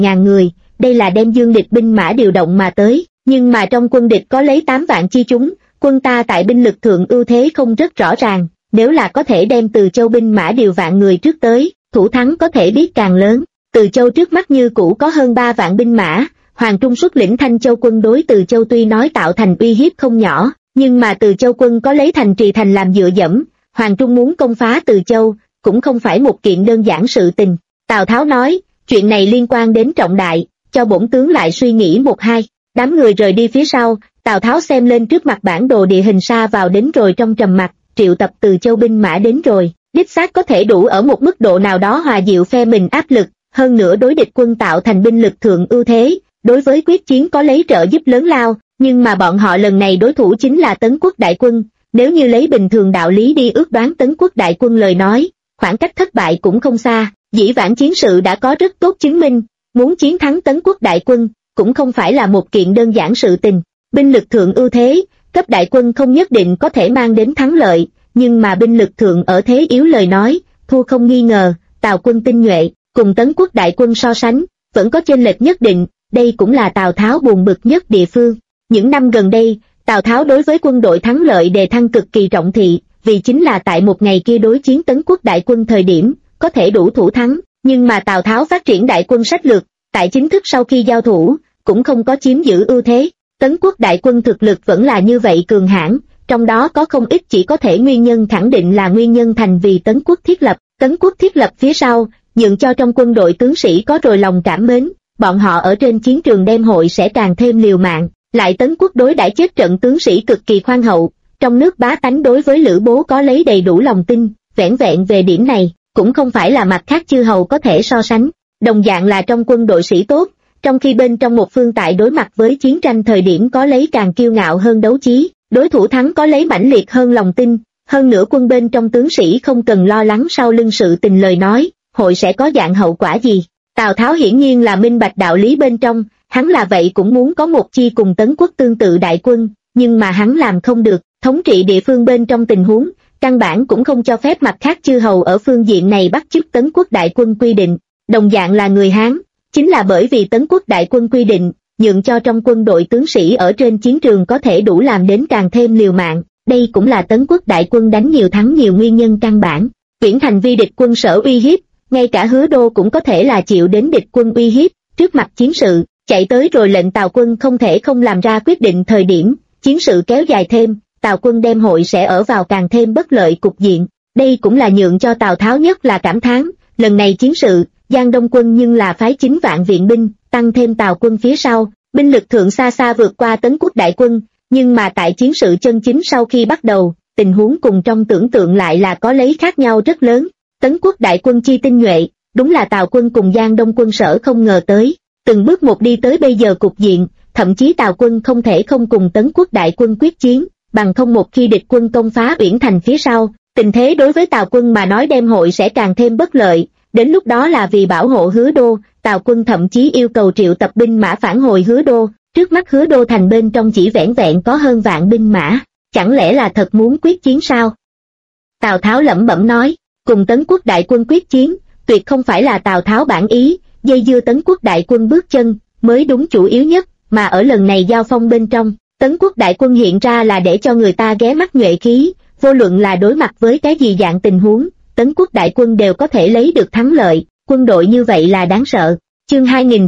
ngàn người, đây là đem dương địch binh mã điều động mà tới, nhưng mà trong quân địch có lấy 8 vạn chi chúng, quân ta tại binh lực thượng ưu thế không rất rõ ràng, nếu là có thể đem Từ Châu binh mã điều vạn người trước tới, thủ thắng có thể biết càng lớn. Từ Châu trước mắt như cũ có hơn 3 vạn binh mã, Hoàng Trung xuất lĩnh Thanh Châu quân đối Từ Châu tuy nói tạo thành uy hiếp không nhỏ, nhưng mà Từ Châu quân có lấy thành trì thành làm dựa dẫm, Hoàng Trung muốn công phá Từ Châu, cũng không phải một kiện đơn giản sự tình. Tào Tháo nói, chuyện này liên quan đến trọng đại, cho bổn tướng lại suy nghĩ một hai. Đám người rời đi phía sau, Tào Tháo xem lên trước mặt bản đồ địa hình xa vào đến rồi trong trầm mặc, triệu tập Từ Châu binh mã đến rồi, đích xác có thể đủ ở một mức độ nào đó hòa dịu phe mình áp lực, hơn nữa đối địch quân tạo thành binh lực thượng ưu thế, đối với quyết chiến có lấy trợ giúp lớn lao, nhưng mà bọn họ lần này đối thủ chính là Tấn Quốc đại quân, nếu như lấy bình thường đạo lý đi ước đoán Tấn Quốc đại quân lời nói, khoảng cách thất bại cũng không xa, dĩ vãng chiến sự đã có rất tốt chứng minh, muốn chiến thắng Tấn Quốc đại quân, cũng không phải là một kiện đơn giản sự tình. Binh lực thượng ưu thế, cấp đại quân không nhất định có thể mang đến thắng lợi, nhưng mà binh lực thượng ở thế yếu lời nói, thua không nghi ngờ. Tào quân tinh nhuệ, cùng Tấn Quốc đại quân so sánh, vẫn có chênh lệch nhất định, đây cũng là Tào Tháo buồn bực nhất địa phương. Những năm gần đây, Tào Tháo đối với quân đội thắng lợi đề thăng cực kỳ trọng thị, vì chính là tại một ngày kia đối chiến Tấn Quốc đại quân thời điểm, có thể đủ thủ thắng, nhưng mà Tào Tháo phát triển đại quân sách lược, tại chính thức sau khi giao thủ, cũng không có chiếm giữ ưu thế. Tấn Quốc đại quân thực lực vẫn là như vậy cường hãn, trong đó có không ít chỉ có thể nguyên nhân khẳng định là nguyên nhân thành vì Tấn Quốc thiết lập. Tấn Quốc thiết lập phía sau, nhượng cho trong quân đội tướng sĩ có rồi lòng cảm mến, bọn họ ở trên chiến trường đem hội sẽ càng thêm liều mạng. Lại Tấn Quốc đối đãi chết trận tướng sĩ cực kỳ khoan hậu, trong nước bá tánh đối với Lữ Bố có lấy đầy đủ lòng tin, vẻn vẹn về điểm này, cũng không phải là mặt khác chư hầu có thể so sánh. Đồng dạng là trong quân đội sĩ tốt, trong khi bên trong một phương tại đối mặt với chiến tranh thời điểm có lấy càng kiêu ngạo hơn đấu chí, đối thủ thắng có lấy mãnh liệt hơn lòng tin, hơn nữa quân bên trong tướng sĩ không cần lo lắng sau lưng sự tình lời nói, hội sẽ có dạng hậu quả gì. Tào Tháo hiển nhiên là minh bạch đạo lý bên trong, hắn là vậy cũng muốn có một chi cùng Tấn Quốc tương tự đại quân, nhưng mà hắn làm không được, thống trị địa phương bên trong tình huống, căn bản cũng không cho phép mặt khác chư hầu ở phương diện này bắt chước Tấn Quốc đại quân quy định. Đồng dạng là người Hán, chính là bởi vì Tấn Quốc đại quân quy định, nhượng cho trong quân đội tướng sĩ ở trên chiến trường có thể đủ làm đến càng thêm liều mạng, đây cũng là Tấn Quốc đại quân đánh nhiều thắng nhiều nguyên nhân căn bản. Tuyển thành vi địch quân sở uy hiếp, ngay cả Hứa Đô cũng có thể là chịu đến địch quân uy hiếp, trước mặt chiến sự, chạy tới rồi lệnh Tào quân không thể không làm ra quyết định thời điểm, chiến sự kéo dài thêm, Tào quân đem hội sẽ ở vào càng thêm bất lợi cục diện, đây cũng là nhượng cho Tào Tháo nhất là cảm thán, lần này chiến sự, Giang Đông quân nhưng là phái 9 vạn viện binh, tăng thêm Tào quân phía sau, binh lực thượng xa xa vượt qua Tấn Quốc đại quân, nhưng mà tại chiến sự chân chính sau khi bắt đầu, tình huống cùng trong tưởng tượng lại là có lấy khác nhau rất lớn. Tấn Quốc đại quân chi tinh nhuệ, đúng là Tào quân cùng Giang Đông quân sở không ngờ tới, từng bước một đi tới bây giờ cục diện, thậm chí Tào quân không thể không cùng Tấn Quốc đại quân quyết chiến, bằng không một khi địch quân công phá Uyển Thành phía sau, tình thế đối với Tào quân mà nói đem hội sẽ càng thêm bất lợi. Đến lúc đó là vì bảo hộ Hứa Đô, Tào quân thậm chí yêu cầu triệu tập binh mã phản hồi Hứa Đô, trước mắt Hứa Đô thành bên trong chỉ vẻn vẹn có hơn vạn binh mã, chẳng lẽ là thật muốn quyết chiến sao? Tào Tháo lẩm bẩm nói, cùng Tấn Quốc đại quân quyết chiến, tuyệt không phải là Tào Tháo bản ý, dây dưa Tấn Quốc đại quân bước chân, mới đúng chủ yếu nhất, mà ở lần này giao phong bên trong, Tấn Quốc đại quân hiện ra là để cho người ta ghé mắt nhuệ khí, vô luận là đối mặt với cái gì dạng tình huống, Tấn Quốc đại quân đều có thể lấy được thắng lợi, quân đội như vậy là đáng sợ. Chương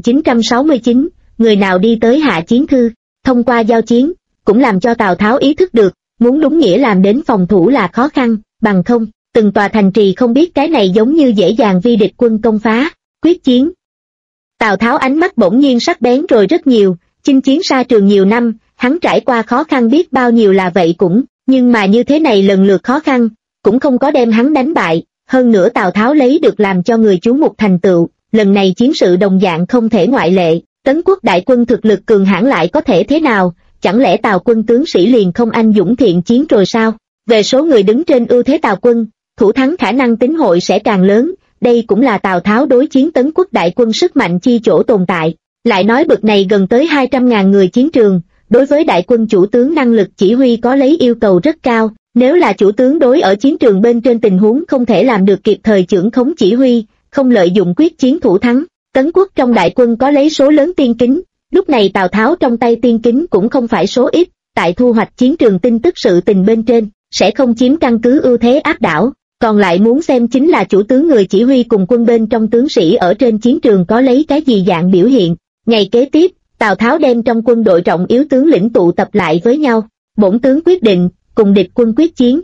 2969, người nào đi tới hạ chiến thư, thông qua giao chiến, cũng làm cho Tào Tháo ý thức được, muốn đúng nghĩa làm đến phòng thủ là khó khăn, bằng không, từng tòa thành trì không biết cái này giống như dễ dàng vi địch quân công phá, quyết chiến. Tào Tháo ánh mắt bỗng nhiên sắc bén rồi rất nhiều, chinh chiến xa trường nhiều năm, hắn trải qua khó khăn biết bao nhiêu là vậy cũng, nhưng mà như thế này lần lượt khó khăn, cũng không có đem hắn đánh bại, hơn nữa Tào Tháo lấy được làm cho người chú mục thành tựu, lần này chiến sự đồng dạng không thể ngoại lệ, Tấn Quốc đại quân thực lực cường hãn lại có thể thế nào, chẳng lẽ Tào quân tướng sĩ liền không anh dũng thiện chiến rồi sao? Về số người đứng trên ưu thế Tào quân, thủ thắng khả năng tính hội sẽ càng lớn, đây cũng là Tào Tháo đối chiến Tấn Quốc đại quân sức mạnh chi chỗ tồn tại. Lại nói bực này gần tới 200.000 người chiến trường, đối với đại quân chủ tướng năng lực chỉ huy có lấy yêu cầu rất cao, nếu là chủ tướng đối ở chiến trường bên trên tình huống không thể làm được kịp thời chưởng khống chỉ huy, không lợi dụng quyết chiến thủ thắng, Tấn quốc trong đại quân có lấy số lớn tiên kính, lúc này Tào Tháo trong tay tiên kính cũng không phải số ít, tại thu hoạch chiến trường tin tức sự tình bên trên, sẽ không chiếm căn cứ ưu thế áp đảo, còn lại muốn xem chính là chủ tướng người chỉ huy cùng quân bên trong tướng sĩ ở trên chiến trường có lấy cái gì dạng biểu hiện. Ngày kế tiếp, Tào Tháo đem trong quân đội trọng yếu tướng lĩnh tụ tập lại với nhau, bổn tướng quyết định, cùng địch quân quyết chiến.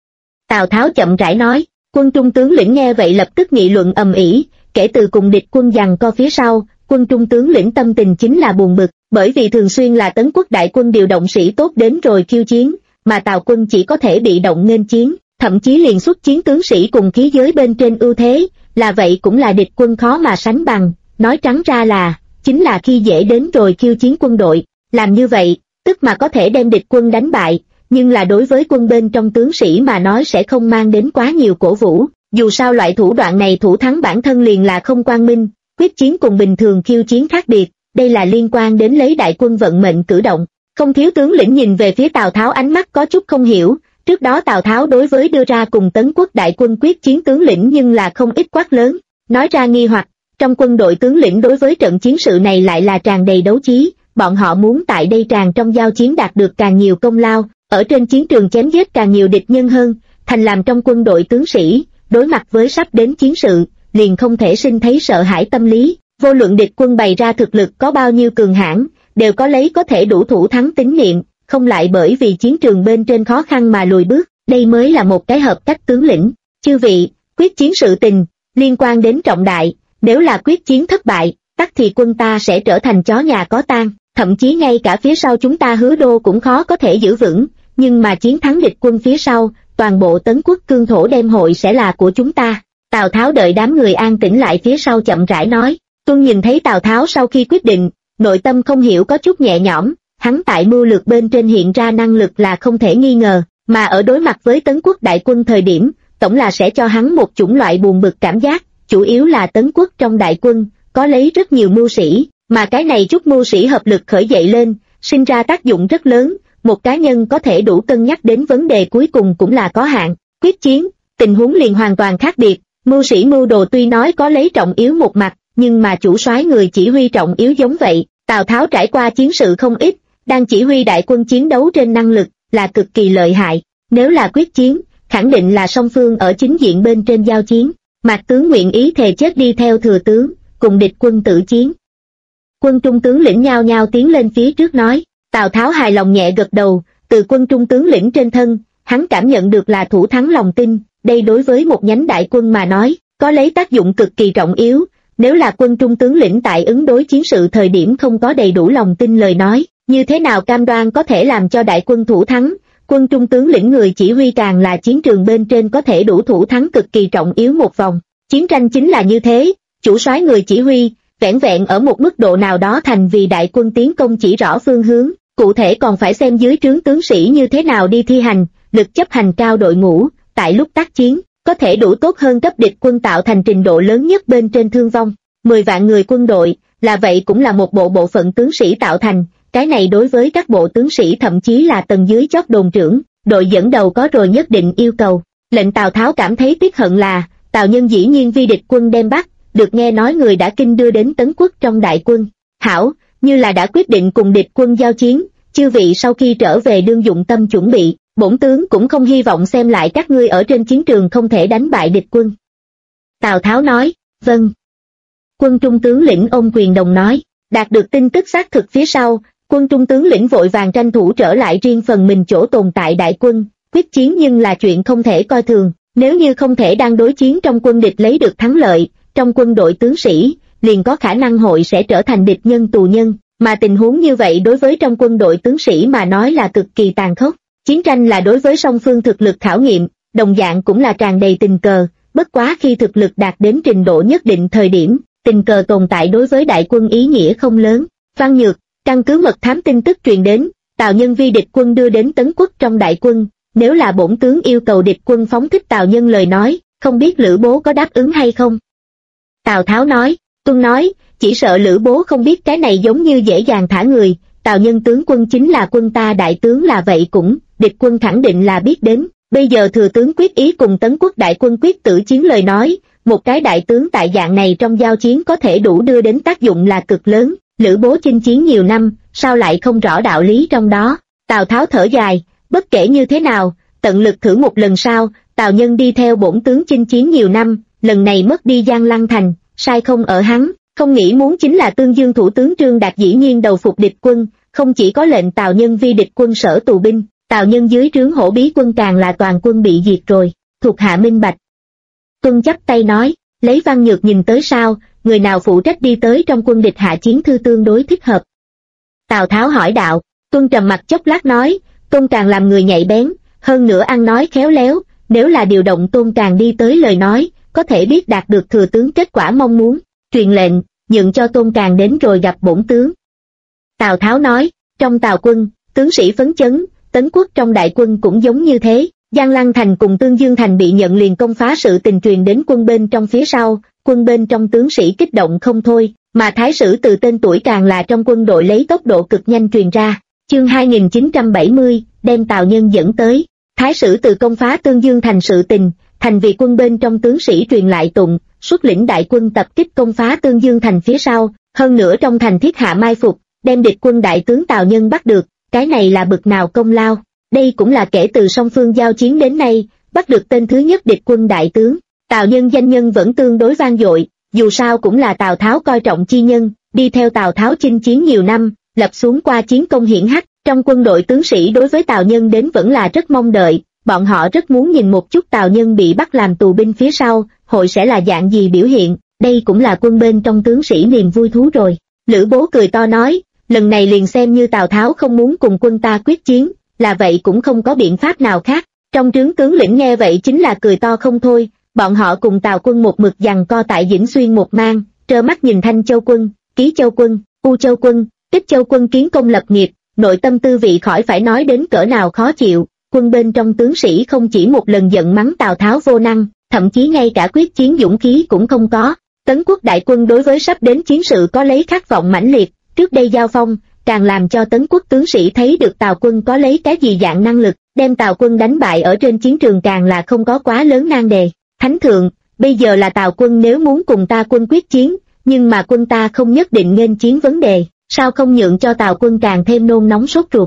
Tào Tháo chậm rãi nói, quân trung tướng lĩnh nghe vậy lập tức nghị luận ầm ĩ, kể từ cùng địch quân giằng co phía sau, quân trung tướng lĩnh tâm tình chính là buồn bực, bởi vì thường xuyên là Tấn quốc đại quân điều động sĩ tốt đến rồi khiêu chiến, mà Tào quân chỉ có thể bị động nghênh chiến, thậm chí liền xuất chiến tướng sĩ cùng khí giới bên trên ưu thế, là vậy cũng là địch quân khó mà sánh bằng, nói trắng ra là, chính là khi dễ đến rồi khiêu chiến quân đội, làm như vậy, tức mà có thể đem địch quân đánh bại, nhưng là đối với quân bên trong tướng sĩ mà nói sẽ không mang đến quá nhiều cổ vũ, dù sao loại thủ đoạn này thủ thắng bản thân liền là không quang minh, quyết chiến cùng bình thường khiêu chiến khác biệt, đây là liên quan đến lấy đại quân vận mệnh cử động. Không thiếu tướng lĩnh nhìn về phía Tào Tháo ánh mắt có chút không hiểu, trước đó Tào Tháo đối với đưa ra cùng Tấn quốc đại quân quyết chiến tướng lĩnh nhưng là không ít quát lớn, nói ra nghi hoặc, trong quân đội tướng lĩnh đối với trận chiến sự này lại là tràn đầy đấu chí, bọn họ muốn tại đây tràn trong giao chiến đạt được càng nhiều công lao, ở trên chiến trường chém giết càng nhiều địch nhân hơn, thành làm trong quân đội tướng sĩ, đối mặt với sắp đến chiến sự, liền không thể sinh thấy sợ hãi tâm lý, vô luận địch quân bày ra thực lực có bao nhiêu cường hãn, đều có lấy có thể đủ thủ thắng tín niệm, không lại bởi vì chiến trường bên trên khó khăn mà lùi bước, đây mới là một cái hợp cách tướng lĩnh. Chư vị, quyết chiến sự tình, liên quan đến trọng đại, nếu là quyết chiến thất bại, tắc thì quân ta sẽ trở thành chó nhà có tang, thậm chí ngay cả phía sau chúng ta Hứa Đô cũng khó có thể giữ vững, nhưng mà chiến thắng địch quân phía sau, toàn bộ Tấn quốc cương thổ đem hội sẽ là của chúng ta. Tào Tháo đợi đám người an tĩnh lại phía sau chậm rãi nói, Tuân nhìn thấy Tào Tháo sau khi quyết định, nội tâm không hiểu có chút nhẹ nhõm, hắn tại mưu lược bên trên hiện ra năng lực là không thể nghi ngờ, mà ở đối mặt với Tấn quốc đại quân thời điểm, tổng là sẽ cho hắn một chủng loại buồn bực cảm giác, chủ yếu là Tấn quốc trong đại quân, có lấy rất nhiều mưu sĩ, mà cái này chút mưu sĩ hợp lực khởi dậy lên, sinh ra tác dụng rất lớn, một cá nhân có thể đủ cân nhắc đến vấn đề cuối cùng cũng là có hạn, quyết chiến, tình huống liền hoàn toàn khác biệt, mưu sĩ mưu đồ tuy nói có lấy trọng yếu một mặt, nhưng mà chủ soái người chỉ huy trọng yếu giống vậy, Tào Tháo trải qua chiến sự không ít, đang chỉ huy đại quân chiến đấu trên năng lực, là cực kỳ lợi hại, nếu là quyết chiến, khẳng định là song phương ở chính diện bên trên giao chiến, Mạc tướng nguyện ý thề chết đi theo thừa tướng, cùng địch quân tử chiến. Quân trung tướng lĩnh nhao nhao tiến lên phía trước nói, Tào Tháo hài lòng nhẹ gật đầu, từ quân trung tướng lĩnh trên thân, hắn cảm nhận được là thủ thắng lòng tin, đây đối với một nhánh đại quân mà nói, có lấy tác dụng cực kỳ trọng yếu, nếu là quân trung tướng lĩnh tại ứng đối chiến sự thời điểm không có đầy đủ lòng tin lời nói, như thế nào cam đoan có thể làm cho đại quân thủ thắng, quân trung tướng lĩnh người chỉ huy càng là chiến trường bên trên có thể đủ thủ thắng cực kỳ trọng yếu một vòng, chiến tranh chính là như thế, chủ soái người chỉ huy, vẻn vẹn ở một mức độ nào đó thành vì đại quân tiến công chỉ rõ phương hướng, cụ thể còn phải xem dưới trướng tướng sĩ như thế nào đi thi hành, lực chấp hành cao đội ngũ, tại lúc tác chiến, có thể đủ tốt hơn cấp địch quân tạo thành trình độ lớn nhất bên trên thương vong. 10 vạn người quân đội, là vậy cũng là một bộ phận tướng sĩ tạo thành, cái này đối với các bộ tướng sĩ thậm chí là tầng dưới chót đồn trưởng, đội dẫn đầu có rồi nhất định yêu cầu. Lệnh Tào Tháo cảm thấy tiếc hận là, Tào Nhân dĩ nhiên vi địch quân đem bắt, được nghe nói người đã kinh đưa đến Tấn quốc trong đại quân. Hảo, như là đã quyết định cùng địch quân giao chiến, chư vị sau khi trở về đương dụng tâm chuẩn bị, bổn tướng cũng không hy vọng xem lại các ngươi ở trên chiến trường không thể đánh bại địch quân. Tào Tháo nói, vâng. Quân trung tướng lĩnh ôm quyền đồng nói, đạt được tin tức xác thực phía sau, quân trung tướng lĩnh vội vàng tranh thủ trở lại riêng phần mình chỗ tồn tại đại quân, quyết chiến nhưng là chuyện không thể coi thường, nếu như không thể đang đối chiến trong quân địch lấy được thắng lợi, trong quân đội tướng sĩ, liền có khả năng hội sẽ trở thành địch nhân tù nhân, mà tình huống như vậy đối với trong quân đội tướng sĩ mà nói là cực kỳ tàn khốc. Chiến tranh là đối với song phương thực lực khảo nghiệm, đồng dạng cũng là tràn đầy tình cờ, bất quá khi thực lực đạt đến trình độ nhất định thời điểm, tình cờ tồn tại đối với đại quân ý nghĩa không lớn. Văn Nhược, căn cứ mật thám tin tức truyền đến, Tào Nhân vi địch quân đưa đến Tấn quốc trong đại quân, nếu là bổn tướng yêu cầu địch quân phóng thích Tào Nhân lời nói, không biết Lữ Bố có đáp ứng hay không? Tào Tháo nói, Tuân nói, chỉ sợ Lữ Bố không biết cái này giống như dễ dàng thả người, Tào Nhân tướng quân chính là quân ta đại tướng là vậy cũng, địch quân khẳng định là biết đến, bây giờ thừa tướng quyết ý cùng Tấn quốc đại quân quyết tử chiến lời nói, một cái đại tướng tại dạng này trong giao chiến có thể đủ đưa đến tác dụng là cực lớn. Lữ Bố chinh chiến nhiều năm, sao lại không rõ đạo lý trong đó? Tào Tháo thở dài, bất kể như thế nào, tận lực thử một lần sau. Tào Nhân đi theo bổn tướng chinh chiến nhiều năm, lần này mất đi Giang Lăng Thành, sai không ở hắn, không nghĩ muốn chính là Tương Dương thủ tướng Trương Đạt dĩ nhiên đầu phục địch quân, không chỉ có lệnh Tào Nhân vi địch quân sở tù binh, Tào Nhân dưới trướng Hổ Bí quân càng là toàn quân bị diệt rồi. Thuộc hạ minh bạch. Tuân chắp tay nói, lấy Văn Nhược nhìn tới sao, người nào phụ trách đi tới trong quân địch hạ chiến thư tương đối thích hợp. Tào Tháo hỏi đạo. Tuân trầm mặt chốc lát nói, Tôn càng làm người nhạy bén, hơn nữa ăn nói khéo léo, nếu là điều động Tôn càng đi tới lời nói, có thể biết đạt được thừa tướng kết quả mong muốn. Truyền lệnh, nhượng cho Tôn càng đến rồi gặp bổn tướng. Tào Tháo nói, trong Tào quân, tướng sĩ phấn chấn, Tấn Quốc trong đại quân cũng giống như thế. Giang Lăng Thành cùng Tương Dương Thành bị nhận liền công phá, sự tình truyền đến quân bên trong phía sau, quân bên trong tướng sĩ kích động không thôi, mà thái sử từ tên tuổi càng là trong quân đội lấy tốc độ cực nhanh truyền ra. Chương 2970, đem Tào Nhân dẫn tới. Thái sử từ công phá Tương Dương Thành sự tình, thành vì quân bên trong tướng sĩ truyền lại tụng, xuất lĩnh đại quân tập kích công phá Tương Dương Thành phía sau, hơn nữa trong thành thiết hạ mai phục, đem địch quân đại tướng Tào Nhân bắt được, cái này là bực nào công lao. Đây cũng là kể từ song phương giao chiến đến nay, bắt được tên thứ nhất địch quân đại tướng. Tào Nhân danh nhân vẫn tương đối vang dội, dù sao cũng là Tào Tháo coi trọng chi nhân, đi theo Tào Tháo chinh chiến nhiều năm, lập xuống qua chiến công hiển hách. Trong quân đội tướng sĩ đối với Tào Nhân đến vẫn là rất mong đợi, bọn họ rất muốn nhìn một chút Tào Nhân bị bắt làm tù binh phía sau, hội sẽ là dạng gì biểu hiện, đây cũng là quân bên trong tướng sĩ niềm vui thú rồi. Lữ Bố cười to nói, lần này liền xem như Tào Tháo không muốn cùng quân ta quyết chiến, là vậy cũng không có biện pháp nào khác. Trong trướng tướng lĩnh nghe vậy chính là cười to không thôi, bọn họ cùng Tào quân một mực giằng co tại Vĩnh Xuyên một mang, trơ mắt nhìn Thanh Châu quân, Ký Châu quân, U Châu quân, Ích Châu quân kiến công lập nghiệp, nội tâm tư vị khỏi phải nói đến cỡ nào khó chịu. Quân bên trong tướng sĩ không chỉ một lần giận mắng Tào Tháo vô năng, thậm chí ngay cả quyết chiến dũng khí cũng không có. Tấn Quốc đại quân đối với sắp đến chiến sự có lấy khát vọng mãnh liệt, trước đây giao phong, càng làm cho Tấn Quốc tướng sĩ thấy được Tào quân có lấy cái gì dạng năng lực, đem Tào quân đánh bại ở trên chiến trường càng là không có quá lớn nan đề. Thánh thượng, bây giờ là Tào quân nếu muốn cùng ta quân quyết chiến, nhưng mà quân ta không nhất định nghênh chiến vấn đề, sao không nhượng cho Tào quân càng thêm nôn nóng sốt ruột.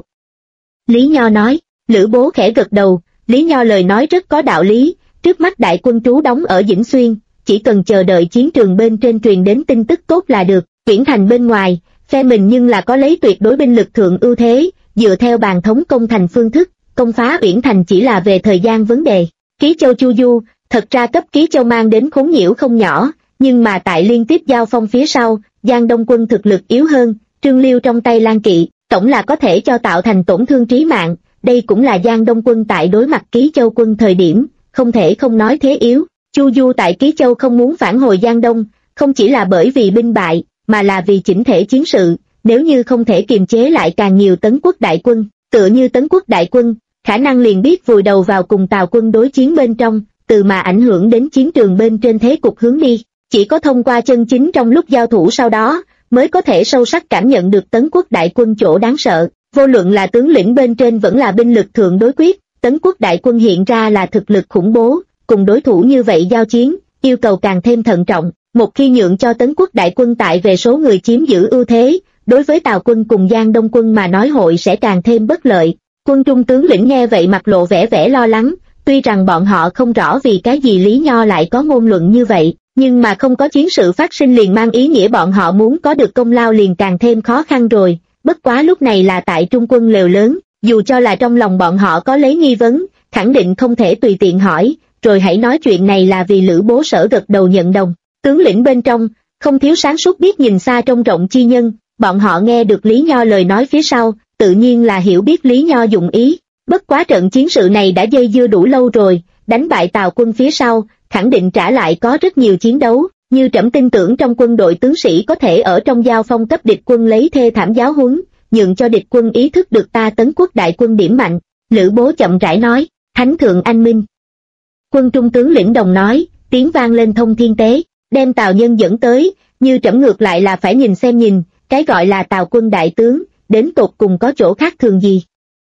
Lý Nho nói. Lữ Bố khẽ gật đầu, Lý Nho lời nói rất có đạo lý, trước mắt đại quân trú đóng ở Vĩnh Xuyên, chỉ cần chờ đợi chiến trường bên trên truyền đến tin tức tốt là được. Uyển Thành bên ngoài, phe mình nhưng là có lấy tuyệt đối binh lực thượng ưu thế, dựa theo bàn thống công thành phương thức, công phá Uyển Thành chỉ là về thời gian vấn đề. Ký Châu Chu Du, thật ra cấp Ký Châu mang đến khốn nhiễu không nhỏ, nhưng mà tại liên tiếp giao phong phía sau, Giang Đông quân thực lực yếu hơn, Trương Liêu trong tay Lan Kỵ, tổng là có thể cho tạo thành tổn thương trí mạng. Đây cũng là Giang Đông quân tại đối mặt Ký Châu quân thời điểm, không thể không nói thế yếu. Chu Du tại Ký Châu không muốn phản hồi Giang Đông, không chỉ là bởi vì binh bại, mà là vì chỉnh thể chiến sự, nếu như không thể kiềm chế lại càng nhiều Tấn Quốc đại quân, tựa như Tấn Quốc đại quân, khả năng liền biết vùi đầu vào cùng Tào quân đối chiến bên trong, từ mà ảnh hưởng đến chiến trường bên trên thế cục hướng đi. Chỉ có thông qua chân chính trong lúc giao thủ sau đó, mới có thể sâu sắc cảm nhận được Tấn Quốc đại quân chỗ đáng sợ. Vô luận là tướng lĩnh bên trên vẫn là binh lực thượng đối quyết, Tấn Quốc đại quân hiện ra là thực lực khủng bố, cùng đối thủ như vậy giao chiến, yêu cầu càng thêm thận trọng. Một khi nhượng cho Tấn Quốc đại quân tại về số người chiếm giữ ưu thế, đối với Tào quân cùng Giang Đông quân mà nói hội sẽ càng thêm bất lợi. Quân trung tướng lĩnh nghe vậy mặt lộ vẻ lo lắng, tuy rằng bọn họ không rõ vì cái gì Lý Nho lại có ngôn luận như vậy, nhưng mà không có chiến sự phát sinh liền mang ý nghĩa bọn họ muốn có được công lao liền càng thêm khó khăn rồi. Bất quá lúc này là tại trung quân lều lớn, dù cho là trong lòng bọn họ có lấy nghi vấn, khẳng định không thể tùy tiện hỏi, rồi hãy nói chuyện này là vì Lữ Bố sở gật đầu nhận đồng. Tướng lĩnh bên trong, không thiếu sáng suốt biết nhìn xa trông rộng chi nhân, bọn họ nghe được Lý Nho lời nói phía sau, tự nhiên là hiểu biết Lý Nho dụng ý. Bất quá trận chiến sự này đã dây dưa đủ lâu rồi, đánh bại Tào quân phía sau, khẳng định trả lại có rất nhiều chiến đấu. Như trẫm tin tưởng trong quân đội tướng sĩ có thể ở trong giao phong cấp địch quân lấy thê thảm giáo huấn, nhượng cho địch quân ý thức được ta Tấn Quốc đại quân điểm mạnh. Lữ Bố chậm rãi nói, Thánh thượng anh minh. Quân trung tướng lĩnh đồng nói, tiếng vang lên thông thiên tế, đem Tào Nhân dẫn tới, như trẫm ngược lại là phải nhìn xem nhìn, cái gọi là Tào quân đại tướng, đến tột cùng có chỗ khác thường gì.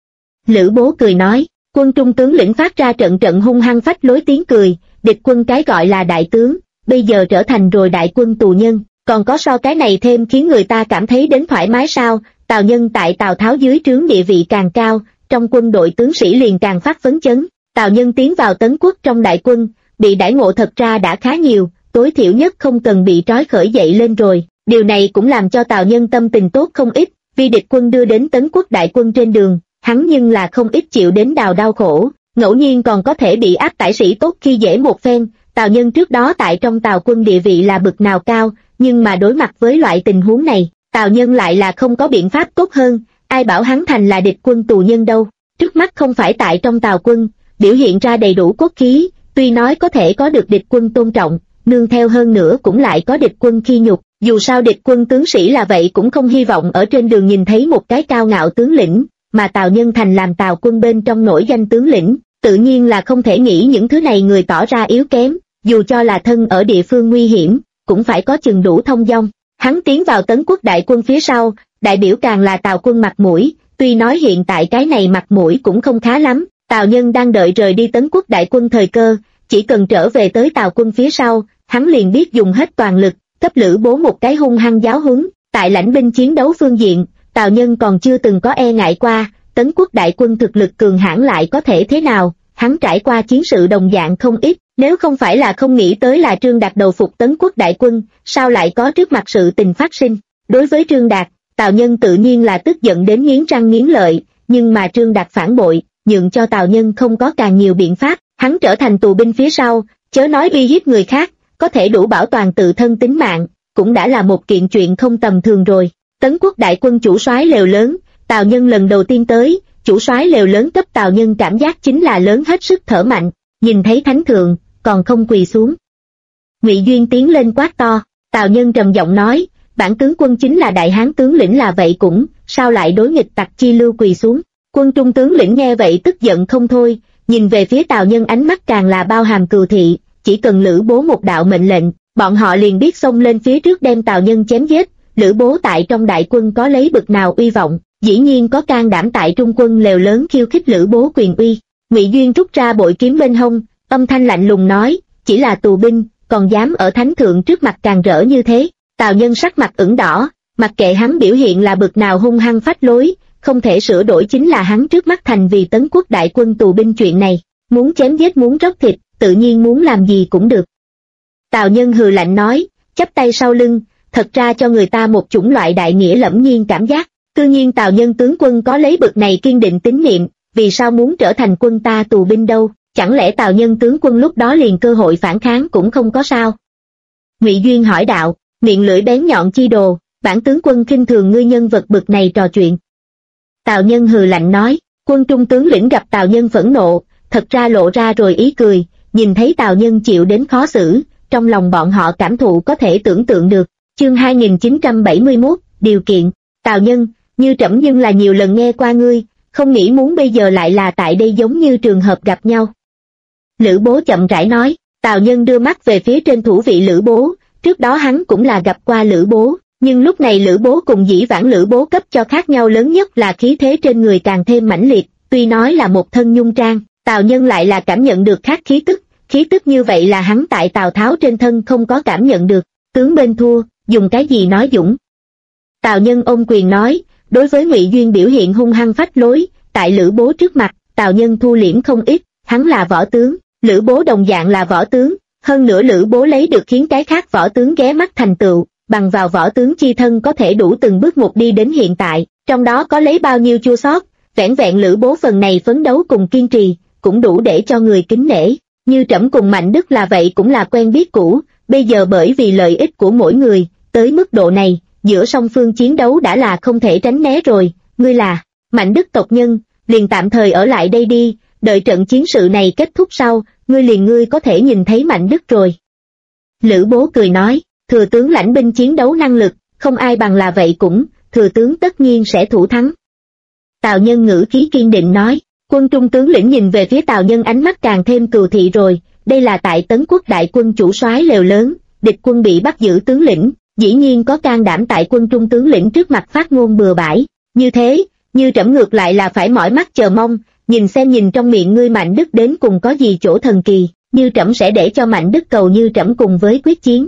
Lữ Bố cười nói, quân trung tướng lĩnh phát ra trận hung hăng phách lối tiếng cười, địch quân cái gọi là đại tướng, bây giờ trở thành rồi đại quân tù nhân, còn có so cái này thêm khiến người ta cảm thấy đến thoải mái sao? Tào Nhân tại Tào Tháo dưới trướng địa vị càng cao, trong quân đội tướng sĩ liền càng phát phấn chấn. Tào Nhân tiến vào Tấn Quốc trong đại quân, bị đãi ngộ thật ra đã khá nhiều, tối thiểu nhất không cần bị trói khởi dậy lên rồi. Điều này cũng làm cho Tào Nhân tâm tình tốt không ít, vì địch quân đưa đến Tấn Quốc đại quân trên đường, hắn nhưng là không ít chịu đến đau khổ, ngẫu nhiên còn có thể bị áp tải sĩ tốt khi dễ một phen. Tào Nhân trước đó tại trong Tào quân địa vị là bực nào cao, nhưng mà đối mặt với loại tình huống này, Tào Nhân lại là không có biện pháp tốt hơn, ai bảo hắn thành là địch quân tù nhân đâu. Trước mắt không phải tại trong Tào quân, biểu hiện ra đầy đủ cốt khí, tuy nói có thể có được địch quân tôn trọng, nương theo hơn nữa cũng lại có địch quân khi nhục, dù sao địch quân tướng sĩ là vậy cũng không hy vọng ở trên đường nhìn thấy một cái cao ngạo tướng lĩnh, mà Tào Nhân thành làm Tào quân bên trong nổi danh tướng lĩnh, tự nhiên là không thể nghĩ những thứ này người tỏ ra yếu kém, dù cho là thân ở địa phương nguy hiểm, cũng phải có chừng đủ thông dong. Hắn tiến vào Tấn Quốc đại quân phía sau, đại biểu càng là Tào quân mặt mũi, tuy nói hiện tại cái này mặt mũi cũng không khá lắm, Tào Nhân đang đợi rời đi Tấn Quốc đại quân thời cơ, chỉ cần trở về tới Tào quân phía sau, hắn liền biết dùng hết toàn lực, cấp Lữ Bố một cái hung hăng giáo huấn. Tại lãnh binh chiến đấu phương diện, Tào Nhân còn chưa từng có e ngại qua, Tấn Quốc đại quân thực lực cường hãn lại có thể thế nào, hắn trải qua chiến sự đồng dạng không ít, nếu không phải là không nghĩ tới là Trương Đạt đầu phục Tấn Quốc đại quân, sao lại có trước mặt sự tình phát sinh. Đối với Trương Đạt, Tào Nhân tự nhiên là tức giận đến nghiến răng nghiến lợi, nhưng mà Trương Đạt phản bội, nhượng cho Tào Nhân không có càng nhiều biện pháp, hắn trở thành tù binh phía sau, chớ nói uy hiếp người khác, có thể đủ bảo toàn tự thân tính mạng, cũng đã là một kiện chuyện không tầm thường rồi. Tấn Quốc đại quân chủ soái lều lớn, Tào Nhân lần đầu tiên tới, chủ soái lều lớn cấp Tào Nhân cảm giác chính là lớn hết sức thở mạnh, nhìn thấy thánh thượng, còn không quỳ xuống. Ngụy Duyên tiến lên quát to, Tào Nhân trầm giọng nói, bản tướng quân chính là đại hán tướng lĩnh là vậy cũng, sao lại đối nghịch tặc chi lưu quỳ xuống. Quân trung tướng lĩnh nghe vậy tức giận không thôi, nhìn về phía Tào Nhân ánh mắt càng là bao hàm cừu thị, chỉ cần Lữ Bố một đạo mệnh lệnh, bọn họ liền biết xông lên phía trước đem Tào Nhân chém giết. Lữ Bố tại trong đại quân có lấy bực nào uy vọng, dĩ nhiên có can đảm tại trung quân lều lớn khiêu khích Lữ Bố quyền uy. Ngụy Duyên rút ra bội kiếm bên hông, âm thanh lạnh lùng nói, chỉ là tù binh, còn dám ở thánh thượng trước mặt càng rỡ như thế. Tào Nhân sắc mặt ửng đỏ, mặc kệ hắn biểu hiện là bực nào hung hăng phách lối, không thể sửa đổi chính là hắn trước mắt thành vì Tấn Quốc đại quân tù binh chuyện này, muốn chém giết muốn róc thịt, tự nhiên muốn làm gì cũng được. Tào Nhân hừ lạnh nói, chắp tay sau lưng, thật ra cho người ta một chủng loại đại nghĩa lẫm nhiên cảm giác. Tự nhiên Tào Nhân tướng quân có lấy bực này kiên định tín niệm, vì sao muốn trở thành quân ta tù binh đâu, chẳng lẽ Tào Nhân tướng quân lúc đó liền cơ hội phản kháng cũng không có sao? Ngụy Duyên hỏi đạo, miệng lưỡi bén nhọn chi đồ, bản tướng quân khinh thường ngươi nhân vật bực này trò chuyện. Tào Nhân hừ lạnh nói, quân trung tướng lĩnh gặp Tào Nhân phẫn nộ, thật ra lộ ra rồi ý cười, nhìn thấy Tào Nhân chịu đến khó xử, trong lòng bọn họ cảm thụ có thể tưởng tượng được. Chương 2971, điều kiện. Tào Nhân, như trẫm nhưng là nhiều lần nghe qua ngươi, không nghĩ muốn bây giờ lại là tại đây giống như trường hợp gặp nhau. Lữ Bố chậm rãi nói. Tào Nhân đưa mắt về phía trên thủ vị Lữ Bố, trước đó hắn cũng là gặp qua Lữ Bố, nhưng lúc này Lữ Bố cùng dĩ vãng Lữ Bố cấp cho khác nhau lớn nhất là khí thế trên người càng thêm mãnh liệt, tuy nói là một thân nhung trang, Tào Nhân lại là cảm nhận được khác khí tức như vậy là hắn tại Tào Tháo trên thân không có cảm nhận được. Tướng bên thua, dùng cái gì nói dũng? Tào Nhân ôm quyền nói, đối với Ngụy Duyên biểu hiện hung hăng phách lối, tại Lữ Bố trước mặt, Tào Nhân thu liễm không ít, hắn là võ tướng, Lữ Bố đồng dạng là võ tướng, hơn nữa Lữ Bố lấy được khiến cái khác võ tướng ghé mắt thành tựu, bằng vào võ tướng chi thân có thể đủ từng bước một đi đến hiện tại, trong đó có lấy bao nhiêu chua xót, vẻn vẹn Lữ Bố phần này phấn đấu cùng kiên trì, cũng đủ để cho người kính nể. Như trẫm cùng Mạnh Đức là vậy cũng là quen biết cũ, bây giờ bởi vì lợi ích của mỗi người, tới mức độ này, giữa song phương chiến đấu đã là không thể tránh né rồi. Ngươi là Mạnh Đức tộc nhân, liền tạm thời ở lại đây đi, đợi trận chiến sự này kết thúc sau, ngươi có thể nhìn thấy Mạnh Đức rồi. Lữ Bố cười nói, thừa tướng lãnh binh chiến đấu năng lực, không ai bằng là vậy cũng, thừa tướng tất nhiên sẽ thủ thắng. Tào Nhân ngữ khí kiên định nói. Quân trung tướng lĩnh nhìn về phía Tào Nhân ánh mắt càng thêm cừu thị rồi, đây là tại Tấn Quốc đại quân chủ soái lều lớn, địch quân bị bắt giữ tướng lĩnh, dĩ nhiên có can đảm tại quân trung tướng lĩnh trước mặt phát ngôn bừa bãi, như thế, như trẫm ngược lại là phải mỏi mắt chờ mong, nhìn trong miệng ngươi Mạnh Đức đến cùng có gì chỗ thần kỳ. Như Trẫm sẽ để cho Mạnh Đức Cầu Như Trẫm cùng với quyết chiến.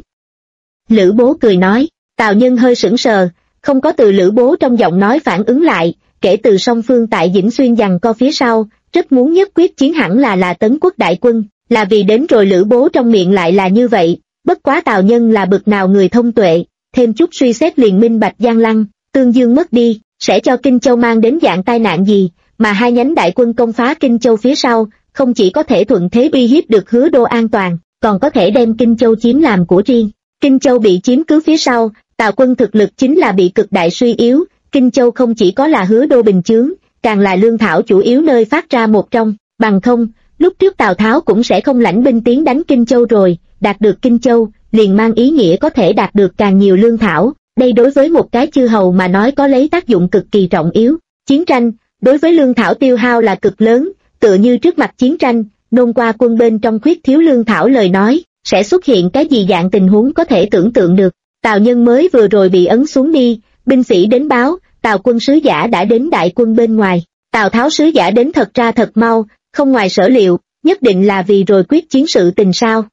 Lữ Bố cười nói. Tào Nhân hơi sững sờ, không có từ Lữ Bố trong giọng nói phản ứng lại. Kể từ song phương tại Dĩnh Xuyên giằng co phía sau, rất muốn nhất quyết chiến hẳn là Tấn Quốc đại quân, là vì đến rồi Lữ Bố trong miệng lại là như vậy. Bất quá Tào Nhân là bực nào người thông tuệ, thêm chút suy xét liền minh bạch Giang Lăng, Tương Dương mất đi, sẽ cho Kinh Châu mang đến dạng tai nạn gì, mà hai nhánh đại quân công phá Kinh Châu phía sau, không chỉ có thể thuận thế uy hiếp được Hứa Đô an toàn, còn có thể đem Kinh Châu chiếm làm của riêng. Kinh Châu bị chiếm cứ phía sau, Tào quân thực lực chính là bị cực đại suy yếu, Kinh Châu không chỉ có là Hứa Đô bình chướng, càng là lương thảo chủ yếu nơi phát ra một trong, bằng không, lúc trước Tào Tháo cũng sẽ không lãnh binh tiến đánh Kinh Châu rồi, đạt được Kinh Châu, liền mang ý nghĩa có thể đạt được càng nhiều lương thảo, đây đối với một cái chư hầu mà nói có lấy tác dụng cực kỳ trọng yếu. Chiến tranh, đối với lương thảo tiêu hao là cực lớn, tựa như trước mặt chiến tranh, nôn qua quân bên trong khuyết thiếu lương thảo lời nói, sẽ xuất hiện cái gì dạng tình huống có thể tưởng tượng được. Tào Nhân mới vừa rồi bị ấn xuống đi, binh sĩ đến báo, Tào quân sứ giả đã đến đại quân bên ngoài. Tào Tháo sứ giả đến thật ra thật mau, không ngoài sở liệu, nhất định là vì rồi quyết chiến sự tình sao.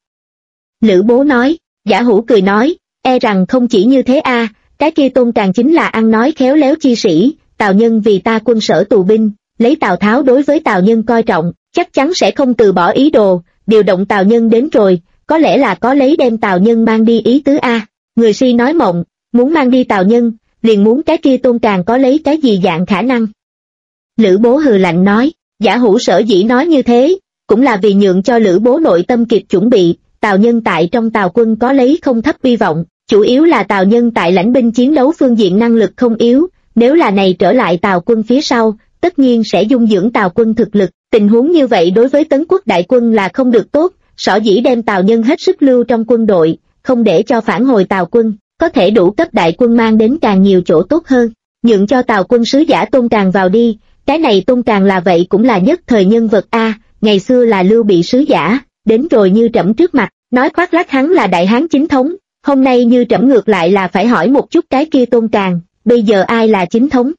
Lữ Bố nói. Giả Hữu cười nói, e rằng không chỉ như thế a, cái kia Tôn Càn chính là ăn nói khéo léo chi sĩ, Tào Nhân vì ta quân sở tù binh, lấy Tào Tháo đối với Tào Nhân coi trọng, chắc chắn sẽ không từ bỏ ý đồ, điều động Tào Nhân đến rồi, có lẽ là có lấy đem Tào Nhân mang đi ý tứ a. Người si nói mộng, muốn mang đi Tào Nhân, liền muốn cái kia Tôn Càn có lấy cái gì dạng khả năng. Lữ Bố hừ lạnh nói, Giả Hữu sở dĩ nói như thế, cũng là vì nhượng cho Lữ Bố nội tâm kịp chuẩn bị, Tào Nhân tại trong Tào quân có lấy không thấp hy vọng, chủ yếu là Tào Nhân tại lãnh binh chiến đấu phương diện năng lực không yếu, nếu là này trở lại Tào quân phía sau, tất nhiên sẽ dung dưỡng Tào quân thực lực, tình huống như vậy đối với Tấn Quốc đại quân là không được tốt, sở dĩ đem Tào Nhân hết sức lưu trong quân đội, không để cho phản hồi Tào quân, có thể đủ cấp đại quân mang đến càng nhiều chỗ tốt hơn, nhượng cho Tào quân sứ giả Tôn Càn vào đi, cái này Tôn Càn là vậy cũng là nhất thời nhân vật a, ngày xưa là Lưu Bị sứ giả, đến rồi Như Trẫm trước mặt, nói khoác lác hắn là đại hán chính thống, hôm nay Như Trẫm ngược lại là phải hỏi một chút cái kia Tôn Càn, bây giờ ai là chính thống?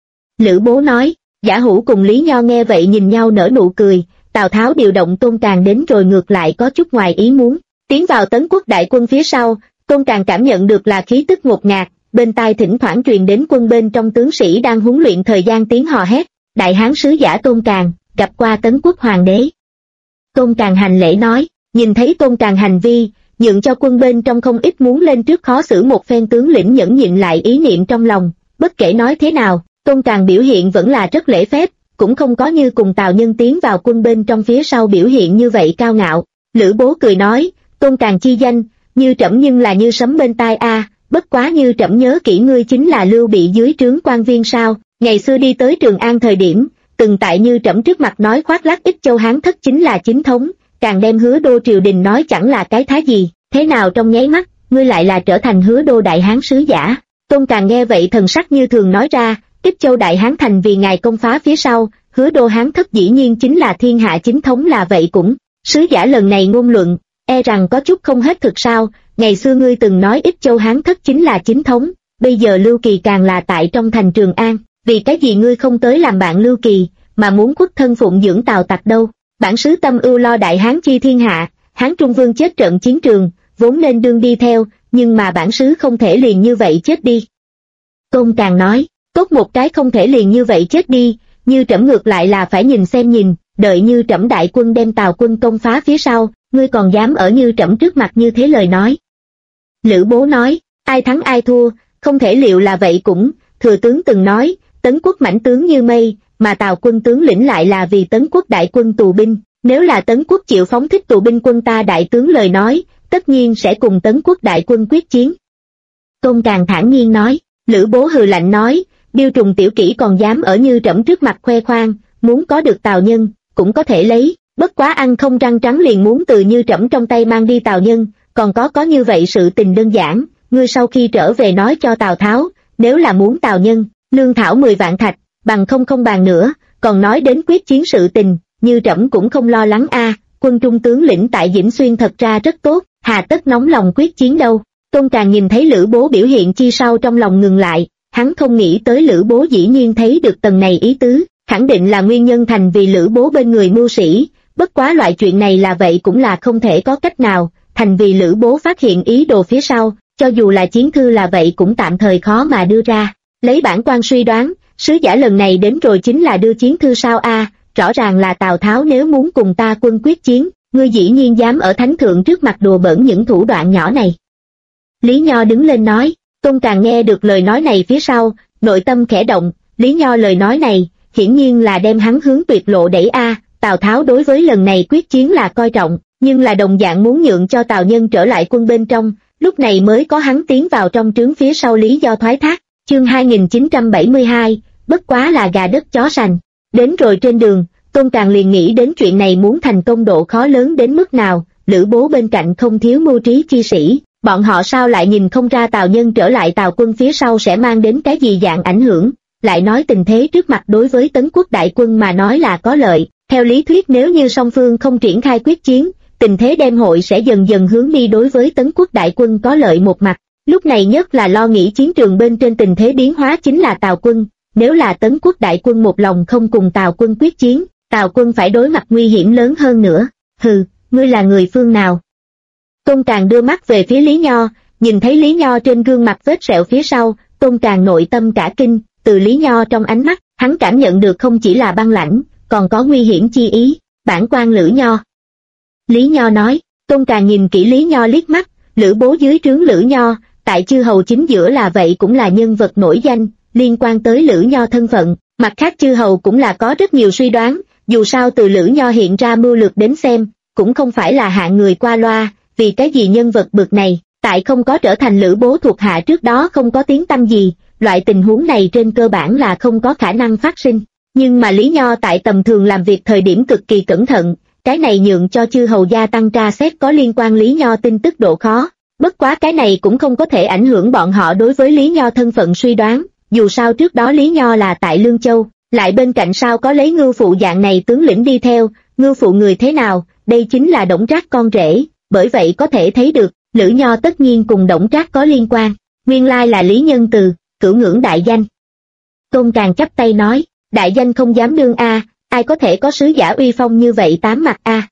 Lữ Bố nói. Giả Hữu cùng Lý Nho nghe vậy nhìn nhau nở nụ cười, Tào Tháo điều động Tôn Càn đến rồi ngược lại có chút ngoài ý muốn, tiến vào Tấn Quốc đại quân phía sau, Tôn Càn cảm nhận được là khí tức ngột ngạt, bên tai thỉnh thoảng truyền đến quân bên trong tướng sĩ đang huấn luyện thời gian tiếng hò hét, đại hán sứ giả Tôn Càn, gặp qua Tấn Quốc hoàng đế. Tôn Càn hành lễ nói, nhìn thấy Tôn Càn hành vi, nhượng cho quân bên trong không ít muốn lên trước khó xử một phen tướng lĩnh nhẫn nhịn lại ý niệm trong lòng, bất kể nói thế nào, Tôn Càn biểu hiện vẫn là rất lễ phép, cũng không có như cùng Tào Nhân tiến vào quân bên trong phía sau biểu hiện như vậy cao ngạo. Lữ Bố cười nói, Tôn Càn chi danh, Như Trẫm nhưng là như sấm bên tai a, bất quá Như Trẫm nhớ kỹ ngươi chính là Lưu Bị dưới trướng quan viên sao, ngày xưa đi tới Trường An thời điểm, từng tại Như Trẫm trước mặt nói khoác lác Ích Châu Hán thất chính là chính thống, càng đem Hứa Đô triều đình nói chẳng là cái thá gì, thế nào trong nháy mắt, ngươi lại là trở thành Hứa Đô đại hán sứ giả. Tôn Càn nghe vậy thần sắc như thường nói ra, Ích Châu đại hán thành vì ngài công phá phía sau, Hứa Đô hán thất dĩ nhiên chính là thiên hạ chính thống là vậy cũng, sứ giả lần này ngôn luận, e rằng có chút không hết thực sao, ngày xưa ngươi từng nói Ích Châu hán thất chính là chính thống, bây giờ Lưu Kỳ càng là tại trong thành Trường An, vì cái gì ngươi không tới làm bạn Lưu Kỳ, mà muốn khuất thân phụng dưỡng Tào tặc đâu, bản sứ tâm ưu lo đại hán chi thiên hạ, Hán Trung Vương chết trận chiến trường, vốn nên đương đi theo, nhưng mà bản sứ không thể liền như vậy chết đi. Tôn Càn nói, tốt một cái không thể liền như vậy chết đi, Như Trẫm ngược lại là phải nhìn xem nhìn, đợi Như Trẫm đại quân đem Tào quân công phá phía sau, ngươi còn dám ở Như Trẫm trước mặt như thế lời nói. Lữ Bố nói, ai thắng ai thua, không thể liệu là vậy cũng, thừa tướng từng nói, Tấn Quốc mãnh tướng như mây, mà Tào quân tướng lĩnh lại là vì Tấn Quốc đại quân tù binh, nếu là Tấn Quốc chịu phóng thích tù binh quân ta đại tướng lời nói, tất nhiên sẽ cùng Tấn Quốc đại quân quyết chiến. Tôn Càn thản nhiên nói, Lữ Bố hừ lạnh nói, Điêu Trùng tiểu kỹ còn dám ở Như Trẫm trước mặt khoe khoang, muốn có được Tào Nhân, cũng có thể lấy, bất quá ăn không răng trắng liền muốn từ Như Trẫm trong tay mang đi Tào Nhân, còn có như vậy sự tình đơn giản, ngươi sau khi trở về nói cho Tào Tháo, nếu là muốn Tào Nhân, lương thảo 10 vạn thạch, bằng không bàn nữa, còn nói đến quyết chiến sự tình, Như Trẫm cũng không lo lắng a, quân trung tướng lĩnh tại Dĩnh Xuyên thật ra rất tốt, hà tất nóng lòng quyết chiến đâu. Tôn Càn nhìn thấy Lữ Bố biểu hiện chi sau trong lòng ngừng lại, hắn không nghĩ tới Lữ Bố dĩ nhiên thấy được tầng này ý tứ, khẳng định là nguyên nhân thành vì Lữ Bố bên người mưu sĩ, bất quá loại chuyện này là vậy cũng là không thể có cách nào, thành vì Lữ Bố phát hiện ý đồ phía sau, cho dù là chiến thư là vậy cũng tạm thời khó mà đưa ra. Lấy bản quan suy đoán, sứ giả lần này đến rồi chính là đưa chiến thư sao a? Rõ ràng là Tào Tháo nếu muốn cùng ta quân quyết chiến, ngươi dĩ nhiên dám ở thánh thượng trước mặt đùa bỡn những thủ đoạn nhỏ này. Lý Nho đứng lên nói. Tôn Càng nghe được lời nói này phía sau, nội tâm khẽ động. Lý Nho lời nói này, hiển nhiên là đem hắn hướng tuyệt lộ đẩy a. Tào Tháo đối với lần này quyết chiến là coi trọng, nhưng là đồng dạng muốn nhượng cho Tào Nhân trở lại quân bên trong, lúc này mới có hắn tiến vào trong trướng phía sau lý do thoái thác. Chương 2972, bất quá là gà đất chó sành. Đến rồi trên đường, Tôn Càng liền nghĩ đến chuyện này muốn thành công độ khó lớn đến mức nào. Lữ Bố bên cạnh không thiếu mưu trí chi sĩ, bọn họ sao lại nhìn không ra Tào Nhân trở lại Tào quân phía sau sẽ mang đến cái gì dạng ảnh hưởng, lại nói tình thế trước mặt đối với Tấn Quốc đại quân mà nói là có lợi. Theo lý thuyết nếu như song phương không triển khai quyết chiến, tình thế đêm hội sẽ dần dần hướng đi đối với Tấn Quốc đại quân có lợi một mặt. Lúc này nhất là lo nghĩ chiến trường bên trên tình thế biến hóa chính là Tào quân, nếu là Tấn Quốc đại quân một lòng không cùng Tào quân quyết chiến, Tào quân phải đối mặt nguy hiểm lớn hơn nữa. Hừ, ngươi là người phương nào? Tôn Càng đưa mắt về phía Lý Nho, nhìn thấy Lý Nho trên gương mặt vết sẹo phía sau, Tôn Càng nội tâm cả kinh, từ Lý Nho trong ánh mắt, hắn cảm nhận được không chỉ là băng lãnh, còn có nguy hiểm chi ý. Bản quan Lữ Nho. Lý Nho nói. Tôn Càng nhìn kỹ Lý Nho liếc mắt. Lữ Bố dưới trướng Lữ Nho, tại chư hầu chính giữa là vậy cũng là nhân vật nổi danh, liên quan tới Lữ Nho thân phận, mặt khác chư hầu cũng là có rất nhiều suy đoán, dù sao từ Lữ Nho hiện ra mưu lược đến xem, cũng không phải là hạng người qua loa, vì cái gì nhân vật bực này, tại không có trở thành Lữ Bố thuộc hạ trước đó không có tiếng tăm gì, loại tình huống này trên cơ bản là không có khả năng phát sinh. Nhưng mà Lý Nho tại tầm thường làm việc thời điểm cực kỳ cẩn thận, cái này nhượng cho chư hầu gia tăng tra xét có liên quan Lý Nho tin tức độ khó. Bất quá cái này cũng không có thể ảnh hưởng bọn họ đối với Lý Nho thân phận suy đoán, dù sao trước đó Lý Nho là tại Lương Châu, lại bên cạnh sao có lấy Ngưu Phụ dạng này tướng lĩnh đi theo. Ngưu Phụ người thế nào, đây chính là Đổng Trác con rể, bởi vậy có thể thấy được, Lữ Nho tất nhiên cùng Đổng Trác có liên quan, nguyên lai là Lý Nhân Từ, cửu ngưỡng đại danh. Tôn Càng chắp tay nói, đại danh không dám đương a, ai có thể có sứ giả uy phong như vậy tám mặt a.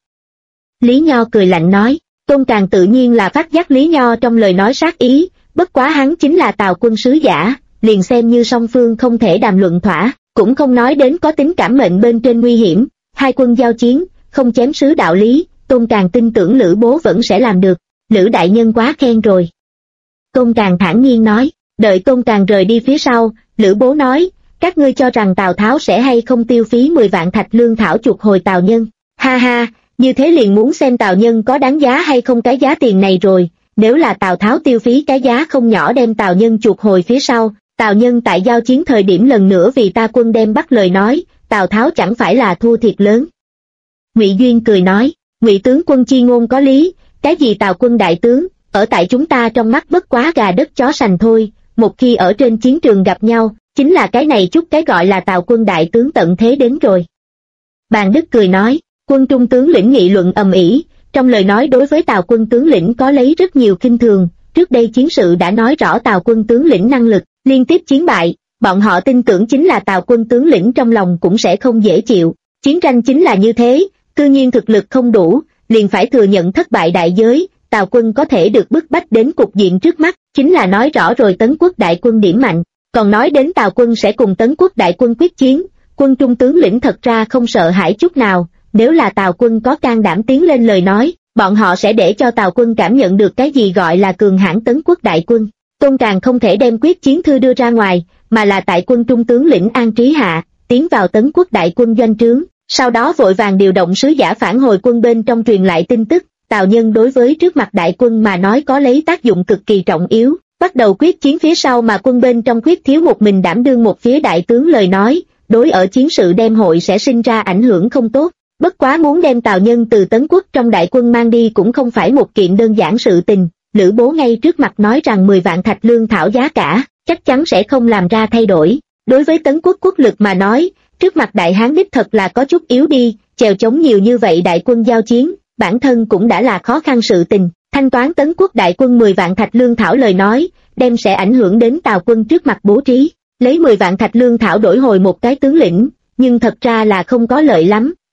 Lý Nho cười lạnh nói. Tôn Càng tự nhiên là phát giác Lý Nho trong lời nói sát ý, bất quá hắn chính là Tào quân sứ giả, liền xem như song phương không thể đàm luận thỏa, cũng không nói đến có tính cảm mệnh bên trên nguy hiểm, hai quân giao chiến, không chém sứ đạo lý, Tôn Càng tin tưởng Lữ Bố vẫn sẽ làm được. Lữ đại nhân quá khen rồi. Tôn Càng thản nhiên nói. Đợi Tôn Càng rời đi phía sau, Lữ Bố nói, các ngươi cho rằng Tào Tháo sẽ hay không tiêu phí 10 vạn thạch lương thảo chuộc hồi Tào Nhân? Ha ha, như thế liền muốn xem Tào Nhân có đáng giá hay không cái giá tiền này rồi. Nếu là Tào Tháo tiêu phí cái giá không nhỏ đem Tào Nhân chuộc hồi phía sau, Tào Nhân tại giao chiến thời điểm lần nữa vì ta quân đem bắt lời nói, Tào Tháo chẳng phải là thua thiệt lớn. Ngụy Duyên cười nói, Ngụy tướng quân chi ngôn có lý, cái gì Tào quân đại tướng, ở tại chúng ta trong mắt bất quá gà đất chó sành thôi, một khi ở trên chiến trường gặp nhau, chính là cái này chút cái gọi là Tào quân đại tướng tận thế đến rồi. Bàn Đức cười nói, quân trung tướng lĩnh nghị luận ầm ĩ, trong lời nói đối với Tào quân tướng lĩnh có lấy rất nhiều khinh thường, trước đây chiến sự đã nói rõ Tào quân tướng lĩnh năng lực, liên tiếp chiến bại, bọn họ tin tưởng chính là Tào quân tướng lĩnh trong lòng cũng sẽ không dễ chịu, chiến tranh chính là như thế, cư nhiên thực lực không đủ, liền phải thừa nhận thất bại đại giới, Tào quân có thể được bức bách đến cục diện trước mắt, chính là nói rõ rồi Tấn Quốc đại quân điểm mạnh, còn nói đến Tào quân sẽ cùng Tấn Quốc đại quân quyết chiến, quân trung tướng lĩnh thật ra không sợ hãi chút nào, nếu là Tào quân có can đảm tiến lên lời nói, bọn họ sẽ để cho Tào quân cảm nhận được cái gì gọi là cường hãn Tấn Quốc đại quân. Tôn Càng không thể đem quyết chiến thư đưa ra ngoài, mà là tại quân trung tướng lĩnh An Trí hạ, tiến vào Tấn Quốc đại quân doanh trướng, sau đó vội vàng điều động sứ giả phản hồi quân bên trong truyền lại tin tức, Tào Nhân đối với trước mặt đại quân mà nói có lấy tác dụng cực kỳ trọng yếu, bắt đầu quyết chiến phía sau mà quân bên trong quyết thiếu một mình đảm đương một phía đại tướng lời nói, đối ở chiến sự đem hội sẽ sinh ra ảnh hưởng không tốt. Bất quá muốn đem Tào Nhân từ Tấn Quốc trong đại quân mang đi cũng không phải một kiện đơn giản sự tình, Lữ Bố ngay trước mặt nói rằng 10 vạn thạch lương thảo giá cả, chắc chắn sẽ không làm ra thay đổi. Đối với Tấn Quốc quốc lực mà nói, trước mặt đại hán đích thật là có chút yếu đi, chèo chống nhiều như vậy đại quân giao chiến, bản thân cũng đã là khó khăn sự tình, thanh toán Tấn Quốc đại quân 10 vạn thạch lương thảo lời nói, đem sẽ ảnh hưởng đến Tào quân trước mặt bố trí, lấy 10 vạn thạch lương thảo đổi hồi một cái tướng lĩnh, nhưng thật ra là không có lợi lắm.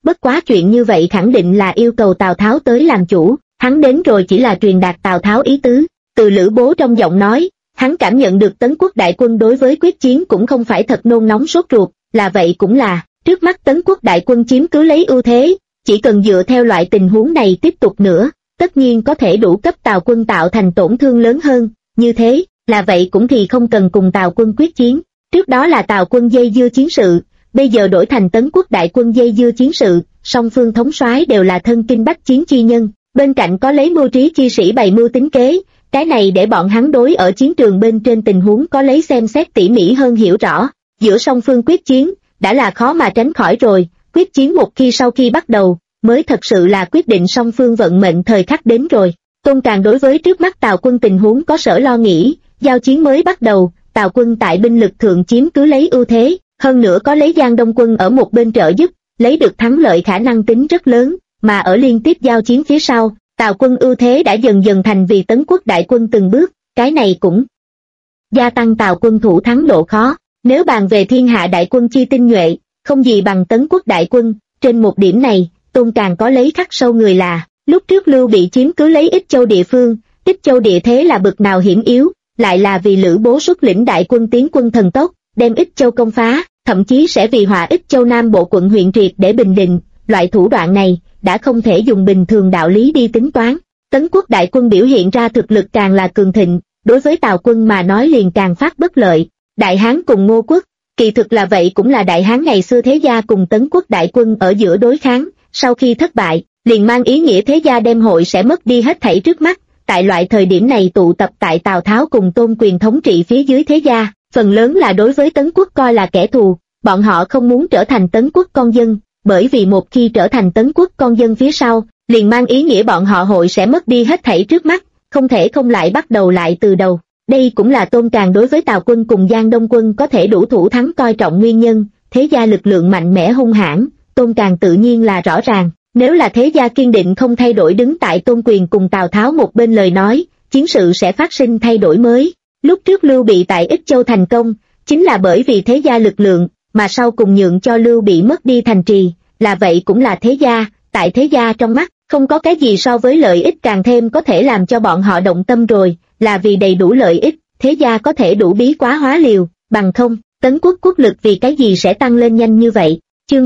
bất quá chuyện như vậy khẳng định là yêu cầu Tào Tháo tới làm chủ, hắn đến rồi chỉ là truyền đạt Tào Tháo ý tứ. Từ Lữ Bố trong giọng nói, hắn cảm nhận được Tấn Quốc đại quân đối với quyết chiến cũng không phải thật nôn nóng sốt ruột, là vậy cũng là, trước mắt Tấn Quốc đại quân chiếm cứ lấy ưu thế, chỉ cần dựa theo loại tình huống này tiếp tục nữa, tất nhiên có thể đủ cấp Tào quân tạo thành tổn thương lớn hơn, như thế, là vậy cũng thì không cần cùng Tào quân quyết chiến, trước đó là Tào quân dây dưa chiến sự, bây giờ đổi thành Tấn Quốc đại quân dây dưa chiến sự, song phương thống soái đều là thân kinh bách chiến chi nhân, bên cạnh có lấy mưu trí chi sĩ bày mưu tính kế, cái này để bọn hắn đối ở chiến trường bên trên tình huống có lấy xem xét tỉ mỉ hơn hiểu rõ, giữa song phương quyết chiến, đã là khó mà tránh khỏi rồi, quyết chiến một khi sau khi bắt đầu, mới thật sự là quyết định song phương vận mệnh thời khắc đến rồi. Tôn Càng đối với trước mắt Tào quân tình huống có sở lo nghĩ, giao chiến mới bắt đầu, Tào quân tại binh lực thượng chiếm cứ lấy ưu thế, hơn nữa có lấy Giang Đông quân ở một bên trợ giúp, lấy được thắng lợi khả năng tính rất lớn, mà ở liên tiếp giao chiến phía sau, Tào quân ưu thế đã dần dần thành vì Tấn Quốc đại quân từng bước, cái này cũng gia tăng Tào quân thủ thắng độ khó. Nếu bàn về thiên hạ đại quân chi tinh nhuệ, không gì bằng Tấn Quốc đại quân, trên một điểm này, Tôn Càng có lấy khắc sâu người là, lúc trước Lưu Bị chiếm cứ lấy Ích Châu địa phương, Ích Châu địa thế là bực nào hiểm yếu, lại là vì Lữ Bố xuất lĩnh đại quân tiến quân thần tốc, đem Ích Châu công phá, thậm chí sẽ vì họa Ích Châu Nam bộ quận huyện triệt để bình định, loại thủ đoạn này, đã không thể dùng bình thường đạo lý đi tính toán. Tấn Quốc đại quân biểu hiện ra thực lực càng là cường thịnh, đối với Tào quân mà nói liền càng phát bất lợi. Đại Hán cùng Ngô Quốc, kỳ thực là vậy cũng là Đại Hán ngày xưa thế gia cùng Tấn Quốc đại quân ở giữa đối kháng, sau khi thất bại, liền mang ý nghĩa thế gia đem hội sẽ mất đi hết thảy trước mắt, tại loại thời điểm này tụ tập tại Tào Tháo cùng Tôn Quyền thống trị phía dưới thế gia, phần lớn là đối với Tấn Quốc coi là kẻ thù, bọn họ không muốn trở thành Tấn Quốc con dân, bởi vì một khi trở thành Tấn Quốc con dân phía sau, liền mang ý nghĩa bọn họ hội sẽ mất đi hết thảy trước mắt, không thể không lại bắt đầu lại từ đầu. Đây cũng là Tôn Càng đối với Tào quân cùng Giang Đông quân có thể đủ thủ thắng coi trọng nguyên nhân, thế gia lực lượng mạnh mẽ hung hãn, Tôn Càng tự nhiên là rõ ràng, nếu là thế gia kiên định không thay đổi đứng tại Tôn Quyền cùng Tào Tháo một bên lời nói, chiến sự sẽ phát sinh thay đổi mới. Lúc trước Lưu Bị tại Ích Châu thành công, chính là bởi vì thế gia lực lượng, mà sau cùng nhượng cho Lưu Bị mất đi thành trì, là vậy cũng là thế gia, tại thế gia trong mắt, không có cái gì so với lợi ích càng thêm có thể làm cho bọn họ động tâm rồi, là vì đầy đủ lợi ích, thế gia có thể đủ bí quá hóa liều, bằng không, Tấn Quốc quốc lực vì cái gì sẽ tăng lên nhanh như vậy. Chương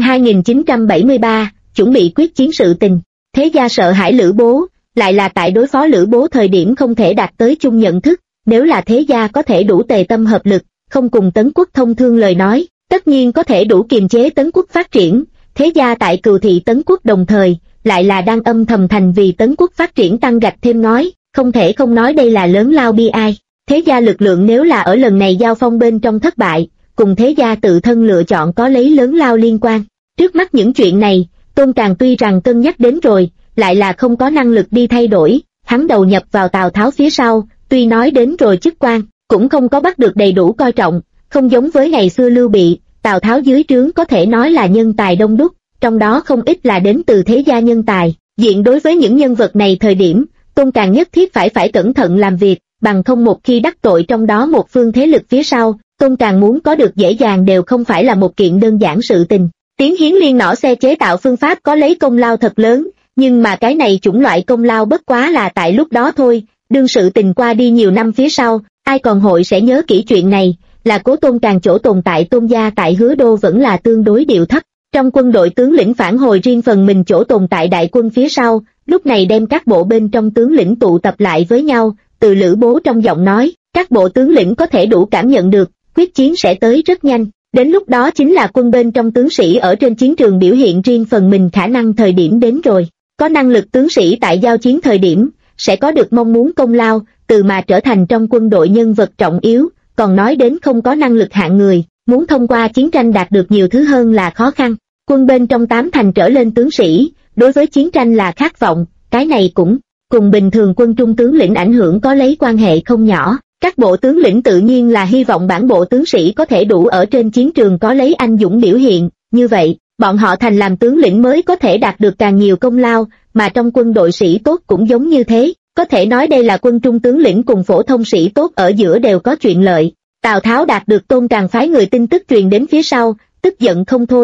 2973, chuẩn bị quyết chiến sự tình, thế gia sợ hãi Lữ Bố, lại là tại đối phó Lữ Bố thời điểm không thể đạt tới chung nhận thức, nếu là thế gia có thể đủ tề tâm hợp lực, không cùng Tấn Quốc thông thương lời nói, tất nhiên có thể đủ kiềm chế Tấn Quốc phát triển, thế gia tại Cừu Thị Tấn Quốc đồng thời, lại là đang âm thầm thành vì Tấn Quốc phát triển tăng gạch thêm ngói, không thể không nói đây là lớn lao bi ai. Thế gia lực lượng nếu là ở lần này giao phong bên trong thất bại, cùng thế gia tự thân lựa chọn có lấy lớn lao liên quan. Trước mắt những chuyện này, Tôn Càng tuy rằng cân nhắc đến rồi, lại là không có năng lực đi thay đổi, hắn đầu nhập vào Tào Tháo phía sau, tuy nói đến rồi chức quan, cũng không có bắt được đầy đủ coi trọng, không giống với ngày xưa Lưu Bị, Tào Tháo dưới trướng có thể nói là nhân tài đông đúc, trong đó không ít là đến từ thế gia nhân tài. Diện đối với những nhân vật này thời điểm, Tôn Càng nhất thiết phải cẩn thận làm việc, bằng không một khi đắc tội trong đó một phương thế lực phía sau, Tôn Càng muốn có được dễ dàng đều không phải là một kiện đơn giản sự tình. Tiến Hiến Liên nỏ xe chế tạo phương pháp có lấy công lao thật lớn, nhưng mà cái này chủng loại công lao bất quá là tại lúc đó thôi, đương sự tình qua đi nhiều năm phía sau, ai còn hội sẽ nhớ kỹ chuyện này, là Cố Tôn Càng chỗ tồn tại Tôn gia tại Hứa Đô vẫn là tương đối điệu thấp. Trong quân đội tướng lĩnh phản hồi riêng phần mình chỗ tồn tại đại quân phía sau, lúc này đem các bộ bên trong tướng lĩnh tụ tập lại với nhau, từ Lữ Bố trong giọng nói, các bộ tướng lĩnh có thể đủ cảm nhận được, quyết chiến sẽ tới rất nhanh, đến lúc đó chính là quân bên trong tướng sĩ ở trên chiến trường biểu hiện riêng phần mình khả năng thời điểm đến rồi, có năng lực tướng sĩ tại giao chiến thời điểm, sẽ có được mong muốn công lao, từ mà trở thành trong quân đội nhân vật trọng yếu, còn nói đến không có năng lực hạng người, muốn thông qua chiến tranh đạt được nhiều thứ hơn là khó khăn. Quân bên trong 8 thành trở lên tướng sĩ, đối với chiến tranh là khát vọng, cái này cũng cùng bình thường quân trung tướng lĩnh ảnh hưởng có lấy quan hệ không nhỏ. Các bộ tướng lĩnh tự nhiên là hy vọng bản bộ tướng sĩ có thể đủ ở trên chiến trường có lấy anh dũng biểu hiện, như vậy, bọn họ thành làm tướng lĩnh mới có thể đạt được càng nhiều công lao, mà trong quân đội sĩ tốt cũng giống như thế, có thể nói đây là quân trung tướng lĩnh cùng phổ thông sĩ tốt ở giữa đều có chuyện lợi. Tào Tháo đạt được Tôn Càng phái người tin tức truyền đến phía sau, tức giận không thôi,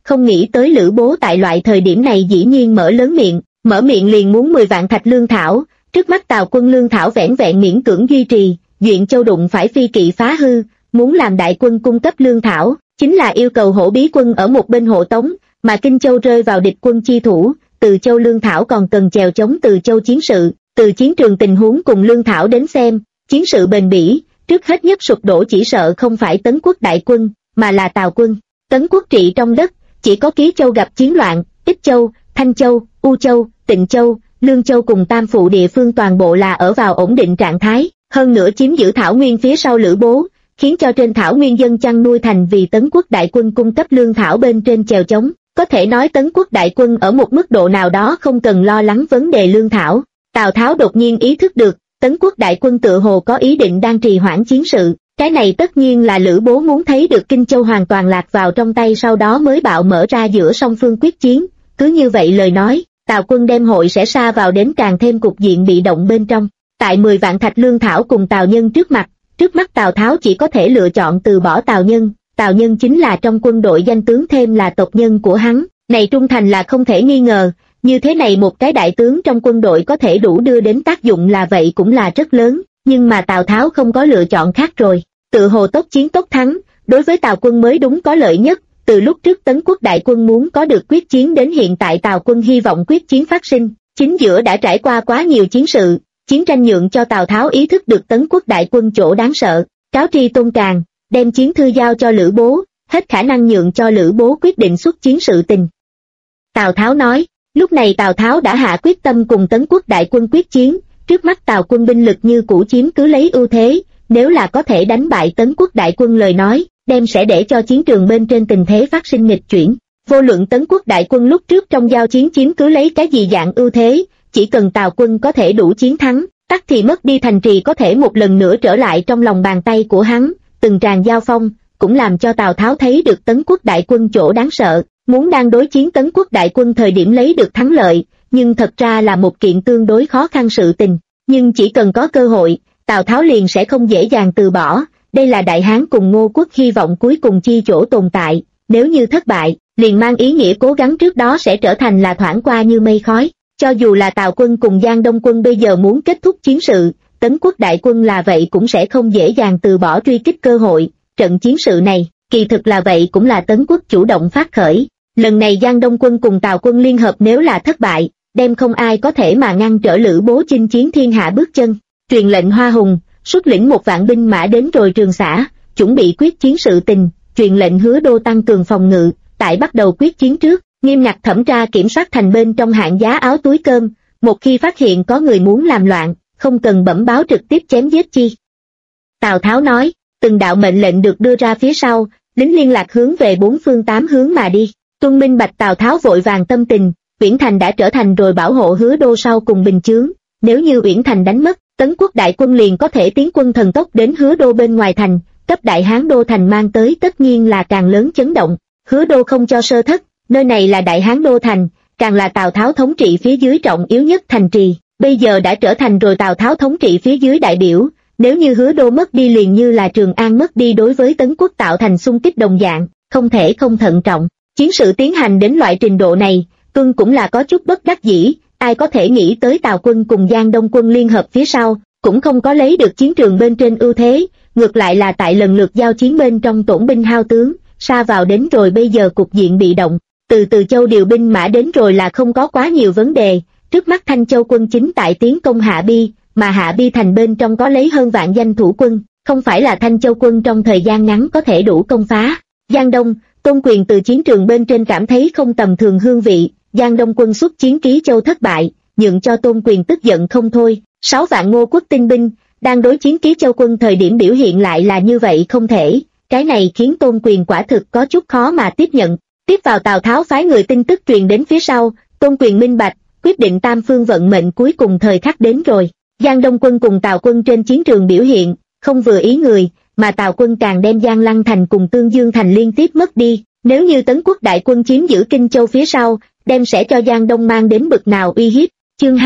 không nghĩ tới Lữ Bố tại loại thời điểm này dĩ nhiên mở miệng liền muốn 10 vạn thạch lương thảo. Trước mắt Tào quân lương thảo vẻn vẹn miễn cưỡng duy trì, Duyện Châu đụng phải phi kỵ phá hư, muốn làm đại quân cung cấp lương thảo, chính là yêu cầu Hổ Bí quân ở một bên hộ tống, mà Kinh Châu rơi vào địch quân chi thủ, Từ Châu lương thảo còn cần chèo chống Từ Châu chiến sự, từ chiến trường tình huống cùng lương thảo đến xem, chiến sự bền bỉ, trước hết nhất sụp đổ chỉ sợ không phải Tấn quốc đại quân, mà là Tào quân. Tấn quốc trị trong đất, chỉ có Ký Châu gặp chiến loạn, Ích Châu, Thanh Châu, U Châu, Tịnh Châu, Lương Châu cùng Tam Phụ địa phương toàn bộ là ở vào ổn định trạng thái, hơn nữa chiếm giữ thảo nguyên phía sau Lữ Bố, khiến cho trên thảo nguyên dân chăn nuôi thành vì Tấn quốc đại quân cung cấp lương thảo bên trên chèo chống. Có thể nói Tấn quốc đại quân ở một mức độ nào đó không cần lo lắng vấn đề lương thảo. Tào Tháo đột nhiên ý thức được, Tấn quốc đại quân tựa hồ có ý định đang trì hoãn chiến sự, cái này tất nhiên là Lữ Bố muốn thấy được Kinh Châu hoàn toàn lạc vào trong tay sau đó mới bạo mở ra giữa song phương quyết chiến, cứ như vậy lời nói, Tào quân đem hội sẽ sa vào đến càng thêm cục diện bị động bên trong. Tại 10 vạn thạch lương thảo cùng Tào Nhân trước mắt Tào Tháo chỉ có thể lựa chọn từ bỏ Tào Nhân chính là trong quân đội danh tướng thêm là tộc nhân của hắn, này trung thành là không thể nghi ngờ, như thế này một cái đại tướng trong quân đội có thể đủ đưa đến tác dụng là vậy cũng là rất lớn, nhưng mà Tào Tháo không có lựa chọn khác rồi, tự hồ tốc chiến tốc thắng, đối với Tào quân mới đúng có lợi nhất, từ lúc trước Tấn quốc đại quân muốn có được quyết chiến đến hiện tại Tào quân hy vọng quyết chiến phát sinh, chính giữa đã trải qua quá nhiều chiến sự, chiến tranh nhượng cho Tào Tháo ý thức được Tấn quốc đại quân chỗ đáng sợ, cáo tri Tôn Càn, đem chiến thư giao cho Lữ Bố, hết khả năng nhượng cho Lữ Bố quyết định xuất chiến sự tình. Tào Tháo nói, lúc này Tào Tháo đã hạ quyết tâm cùng Tấn quốc đại quân quyết chiến, trước mắt Tào quân binh lực như cũ chiếm cứ lấy ưu thế, nếu là có thể đánh bại Tấn quốc đại quân lời nói, đem sẽ để cho chiến trường bên trên tình thế phát sinh nghịch chuyển. Vô luận Tấn quốc đại quân lúc trước trong giao chiến chiếm cứ lấy cái gì dạng ưu thế, chỉ cần Tào quân có thể đủ chiến thắng, tắc thì mất đi thành trì có thể một lần nữa trở lại trong lòng bàn tay của hắn, từng tràng giao phong, cũng làm cho Tào Tháo thấy được Tấn quốc đại quân chỗ đáng sợ, muốn đang đối chiến Tấn quốc đại quân thời điểm lấy được thắng lợi, nhưng thật ra là một kiện tương đối khó khăn sự tình, nhưng chỉ cần có cơ hội, Tào Tháo liền sẽ không dễ dàng từ bỏ, đây là Đại Hán cùng Ngô quốc hy vọng cuối cùng chi chỗ tồn tại, nếu như thất bại, liền mang ý nghĩa cố gắng trước đó sẽ trở thành là thoảng qua như mây khói. Cho dù là Tào quân cùng Giang Đông quân bây giờ muốn kết thúc chiến sự, Tấn quốc đại quân là vậy cũng sẽ không dễ dàng từ bỏ truy kích cơ hội, trận chiến sự này, kỳ thực là vậy cũng là Tấn quốc chủ động phát khởi. Lần này Giang Đông quân cùng Tào quân liên hợp nếu là thất bại, đem không ai có thể mà ngăn trở Lữ Bố chinh chiến thiên hạ bước chân. Truyền lệnh Hoa Hùng, xuất lĩnh 1 vạn binh mã đến rồi Trường Xã, chuẩn bị quyết chiến sự tình, truyền lệnh Hứa Đô tăng cường phòng ngự, tại bắt đầu quyết chiến trước, nghiêm ngặt thẩm tra kiểm soát thành bên trong hạng giá áo túi cơm, một khi phát hiện có người muốn làm loạn, không cần bẩm báo trực tiếp chém giết chi. Tào Tháo nói, từng đạo mệnh lệnh được đưa ra phía sau, lính liên lạc hướng về 4 phương 8 hướng mà đi. Tuân minh bạch Tào Tháo vội vàng tâm tình, Uyển Thành đã trở thành rồi bảo hộ Hứa Đô sau cùng bình chướng, nếu như Uyển Thành đánh mất, Tấn quốc đại quân liền có thể tiến quân thần tốc đến Hứa Đô bên ngoài thành, cấp Đại Hán Đô thành mang tới tất nhiên là càng lớn chấn động. Hứa Đô không cho sơ thất, nơi này là Đại Hán Đô thành, càng là Tào Tháo thống trị phía dưới trọng yếu nhất thành trì, bây giờ đã trở thành rồi Tào Tháo thống trị phía dưới đại biểu, nếu như Hứa Đô mất đi liền như là Trường An mất đi đối với Tấn quốc tạo thành xung kích đồng dạng, không thể không thận trọng. Chiến sự tiến hành đến loại trình độ này, Tuân cũng là có chút bất đắc dĩ, ai có thể nghĩ tới Tào quân cùng Giang Đông quân liên hợp phía sau, cũng không có lấy được chiến trường bên trên ưu thế, ngược lại là tại lần lượt giao chiến bên trong tổn binh hao tướng, sa vào đến rồi bây giờ cục diện bị động. Từ Châu điều binh mã đến rồi là không có quá nhiều vấn đề, trước mắt Thanh Châu quân chính tại tiến công Hạ Bi, mà Hạ Bi thành bên trong có lấy hơn vạn danh thủ quân, không phải là Thanh Châu quân trong thời gian ngắn có thể đủ công phá. Giang Đông, Tôn Quyền từ chiến trường bên trên cảm thấy không tầm thường hương vị, Giang Đông quân xuất chiến Ký Châu thất bại, nhượng cho Tôn Quyền tức giận không thôi, 6 vạn Ngô quốc tinh binh, đang đối chiến Ký Châu quân thời điểm biểu hiện lại là như vậy không thể, cái này khiến Tôn Quyền quả thực có chút khó mà tiếp nhận. Tiếp vào Tào Tháo phái người tin tức truyền đến phía sau, Tôn Quyền minh bạch, quyết định tam phương vận mệnh cuối cùng thời khắc đến rồi. Giang Đông quân cùng Tào quân trên chiến trường biểu hiện, không vừa ý người, mà Tào quân càng đem Giang Lăng thành cùng Tương Dương thành liên tiếp mất đi. Nếu như Tấn quốc đại quân chiếm giữ Kinh Châu phía sau, đem sẽ cho Giang Đông mang đến bực nào uy hiếp. Chương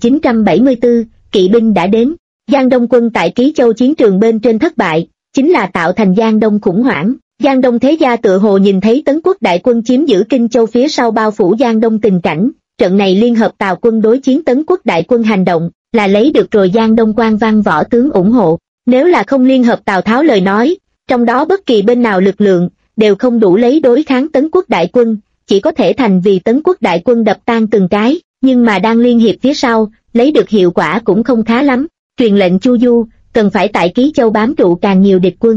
2974, kỵ binh đã đến. Giang Đông quân tại Ký Châu chiến trường bên trên thất bại, chính là tạo thành Giang Đông khủng hoảng. Giang Đông thế gia tựa hồ nhìn thấy Tấn quốc đại quân chiếm giữ Kinh Châu phía sau bao phủ Giang Đông tình cảnh, trận này liên hợp Tào quân đối chiến Tấn quốc đại quân hành động, là lấy được rồi Giang Đông quan văn võ tướng ủng hộ. Nếu là không liên hợp Tào Tháo lời nói, trong đó bất kỳ bên nào lực lượng, đều không đủ lấy đối kháng Tấn quốc đại quân, chỉ có thể thành vì Tấn quốc đại quân đập tan từng cái, nhưng mà đang liên hiệp phía sau, lấy được hiệu quả cũng không khá lắm. Truyền lệnh Chu Du, cần phải tại Ký Châu bám trụ càng nhiều địch quân.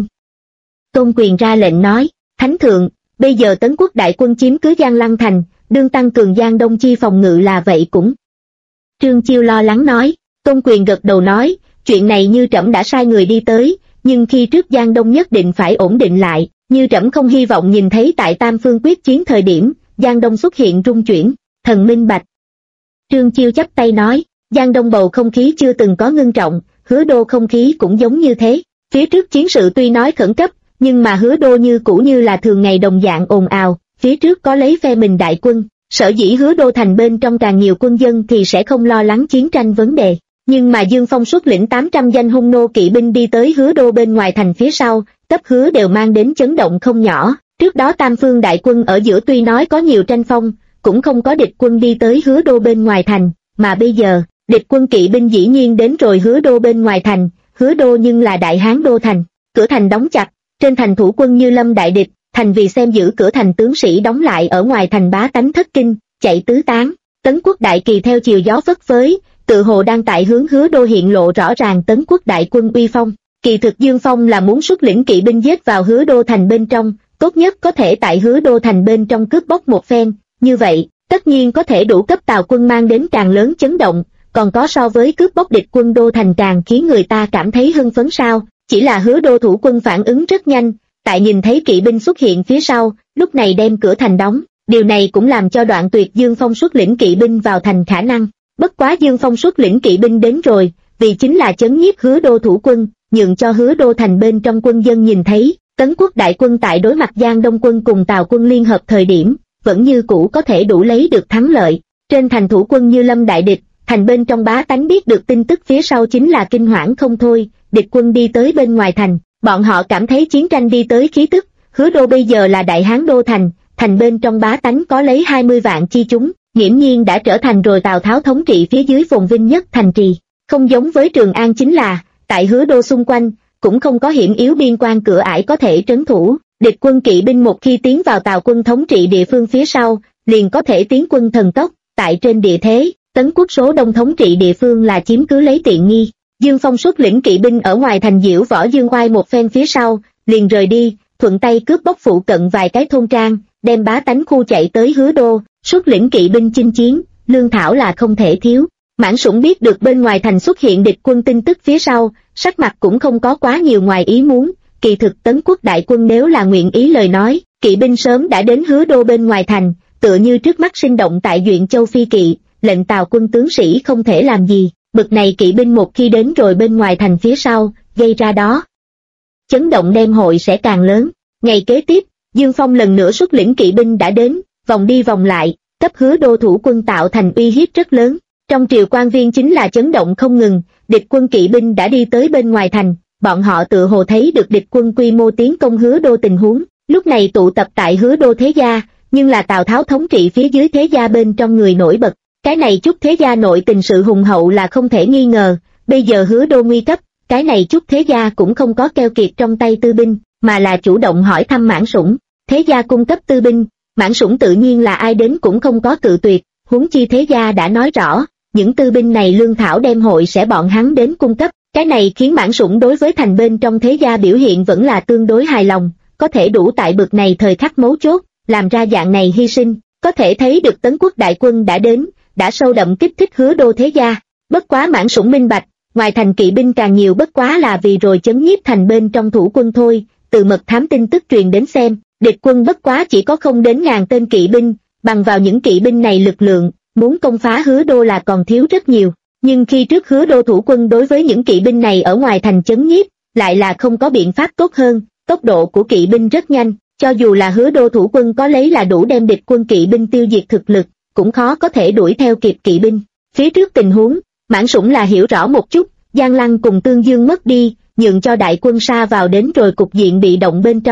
Tôn Quyền ra lệnh nói, Thánh thượng, bây giờ Tấn quốc đại quân chiếm cứ Giang Lăng thành, đương tăng cường Giang Đông chi phòng ngự là vậy cũng. Trương Chiêu lo lắng nói, Tôn Quyền gật đầu nói, chuyện này như trẫm đã sai người đi tới, nhưng khi trước Giang Đông nhất định phải ổn định lại, như trẫm không hy vọng nhìn thấy tại Tam Phương quyết chiến thời điểm, Giang Đông xuất hiện rung chuyển, thần minh bạch. Trương Chiêu chắp tay nói, Giang Đông bầu không khí chưa từng có ngưng trọng, Hứa Đô không khí cũng giống như thế. Phía trước chiến sự tuy nói khẩn cấp, nhưng mà Hứa Đô như cũ như là thường ngày đồng dạng ồn ào, phía trước có lấy phe mình đại quân, sở dĩ Hứa Đô thành bên trong càng nhiều quân dân thì sẽ không lo lắng chiến tranh vấn đề. Nhưng mà Dương Phong xuất lĩnh 800 danh hung nô kỵ binh đi tới Hứa Đô bên ngoài thành phía sau, cấp hứa đều mang đến chấn động không nhỏ. Trước đó Tam Phương đại quân ở giữa tuy nói có nhiều tranh phong, cũng không có địch quân đi tới Hứa Đô bên ngoài thành, mà bây giờ, địch quân kỵ binh dĩ nhiên đến rồi Hứa Đô bên ngoài thành. Hứa Đô nhưng là đại hán đô thành, cửa thành đóng chặt, trên thành thủ quân như lâm đại địch, thành vì xem giữ cửa thành tướng sĩ đóng lại ở ngoài thành bá tánh thất kinh, chạy tứ tán. Tấn quốc đại kỳ theo chiều gió phất phới, tự hồ đang tại hướng Hứa Đô hiện lộ rõ ràng Tấn quốc đại quân uy phong. Kỳ thực Dương Phong là muốn xuất lĩnh kỵ binh giết vào Hứa Đô thành bên trong, tốt nhất có thể tại Hứa Đô thành bên trong cướp bóc một phen, như vậy, tất nhiên có thể đủ cấp Tào quân mang đến càng lớn chấn động, còn có so với cướp bóc địch quân Đô thành càng khiến người ta cảm thấy hưng phấn sao. Chỉ là Hứa Đô thủ quân phản ứng rất nhanh, tại nhìn thấy kỵ binh xuất hiện phía sau, lúc này đem cửa thành đóng, điều này cũng làm cho Đoạn Tuyệt Dương Phong xuất lĩnh kỵ binh vào thành khả năng. Bất quá Dương Phong xuất lĩnh kỵ binh đến rồi, vì chính là chấn nhiếp Hứa Đô thủ quân, nhường cho Hứa Đô thành bên trong quân dân nhìn thấy, Tấn quốc đại quân tại đối mặt Giang Đông quân cùng Tào quân liên hợp thời điểm, vẫn như cũ có thể đủ lấy được thắng lợi. Trên thành thủ quân như lâm đại địch, thành bên trong bá tánh biết được tin tức phía sau chính là kinh hoảng không thôi, địch quân đi tới bên ngoài thành, bọn họ cảm thấy chiến tranh đi tới khí tức, Hứa Đô bây giờ là đại hán đô thành, thành bên trong bá tánh có lấy 20 vạn chi chúng, nghiễm nhiên đã trở thành rồi Tào Tháo thống trị phía dưới phồn vinh nhất thành trì. Không giống với Trường An chính là, tại Hứa Đô xung quanh, cũng không có hiểm yếu biên quan cửa ải có thể trấn thủ, địch quân kỵ binh một khi tiến vào Tào quân thống trị địa phương phía sau, liền có thể tiến quân thần tốc, tại trên địa thế, Tấn quốc số đông thống trị địa phương là chiếm cứ lấy tiện nghi. Dương Phong xuất lĩnh kỵ binh ở ngoài thành diễu võ Dương Oai một phen phía sau, liền rời đi, thuận tay cướp bóc phụ cận vài cái thôn trang, đem bá tánh khu chạy tới Hứa Đô, xuất lĩnh kỵ binh chinh chiến, lương thảo là không thể thiếu. Mãn Sủng biết được bên ngoài thành xuất hiện địch quân tin tức phía sau, sắc mặt cũng không có quá nhiều ngoài ý muốn, kỳ thực Tấn quốc đại quân nếu là nguyện ý lời nói, kỵ binh sớm đã đến Hứa Đô bên ngoài thành, tựa như trước mắt sinh động tại Duyện Châu phi kỵ, lệnh Tào quân tướng sĩ không thể làm gì. Bực này kỵ binh một khi đến rồi bên ngoài thành phía sau, gây ra đó chấn động đêm hội sẽ càng lớn. Ngày kế tiếp, Dương Phong lần nữa xuất lĩnh kỵ binh đã đến, vòng đi vòng lại, cấp Hứa Đô thủ quân tạo thành uy hiếp rất lớn. Trong triều quan viên chính là chấn động không ngừng, địch quân kỵ binh đã đi tới bên ngoài thành, bọn họ tự hồ thấy được địch quân quy mô tiến công Hứa Đô tình huống, lúc này tụ tập tại Hứa Đô thế gia, nhưng là Tào Tháo thống trị phía dưới thế gia bên trong người nổi bật. Cái này chút thế gia nội tình sự hùng hậu là không thể nghi ngờ, bây giờ Hứa Đô nguy cấp, cái này chút thế gia cũng không có keo kiệt trong tay tư binh, mà là chủ động hỏi thăm Mãn Sủng. Thế gia cung cấp tư binh, Mãn Sủng tự nhiên là ai đến cũng không có cự tuyệt, huống chi thế gia đã nói rõ, những tư binh này lương thảo đem hội sẽ bọn hắn đến cung cấp, cái này khiến Mãn Sủng đối với thành bên trong thế gia biểu hiện vẫn là tương đối hài lòng, có thể đủ tại bực này thời khắc mấu chốt, làm ra dạng này hy sinh, có thể thấy được Tấn quốc đại quân đã đến, đã sâu đậm kích thích Hứa Đô thế gia. Bất quá Mãn Sủng minh bạch, ngoài thành kỵ binh càng nhiều bất quá là vì rồi chấn nhiếp thành bên trong thủ quân thôi, từ mật thám tin tức truyền đến xem, địch quân bất quá chỉ có không đến 1000 tên kỵ binh, bằng vào những kỵ binh này lực lượng, muốn công phá Hứa Đô là còn thiếu rất nhiều. Nhưng khi trước Hứa Đô thủ quân đối với những kỵ binh này ở ngoài thành chấn nhiếp, lại là không có biện pháp tốt hơn, tốc độ của kỵ binh rất nhanh, cho dù là Hứa Đô thủ quân có lấy là đủ đem địch quân kỵ binh tiêu diệt thực lực, cũng khó có thể đuổi theo kịp kỵ binh. Phía trước tình huống, Mãn Sủng là hiểu rõ một chút, Giang Lăng cùng Tương Dương mất đi, nhượng cho đại quân sa vào đến rồi cục diện bị động bên trong,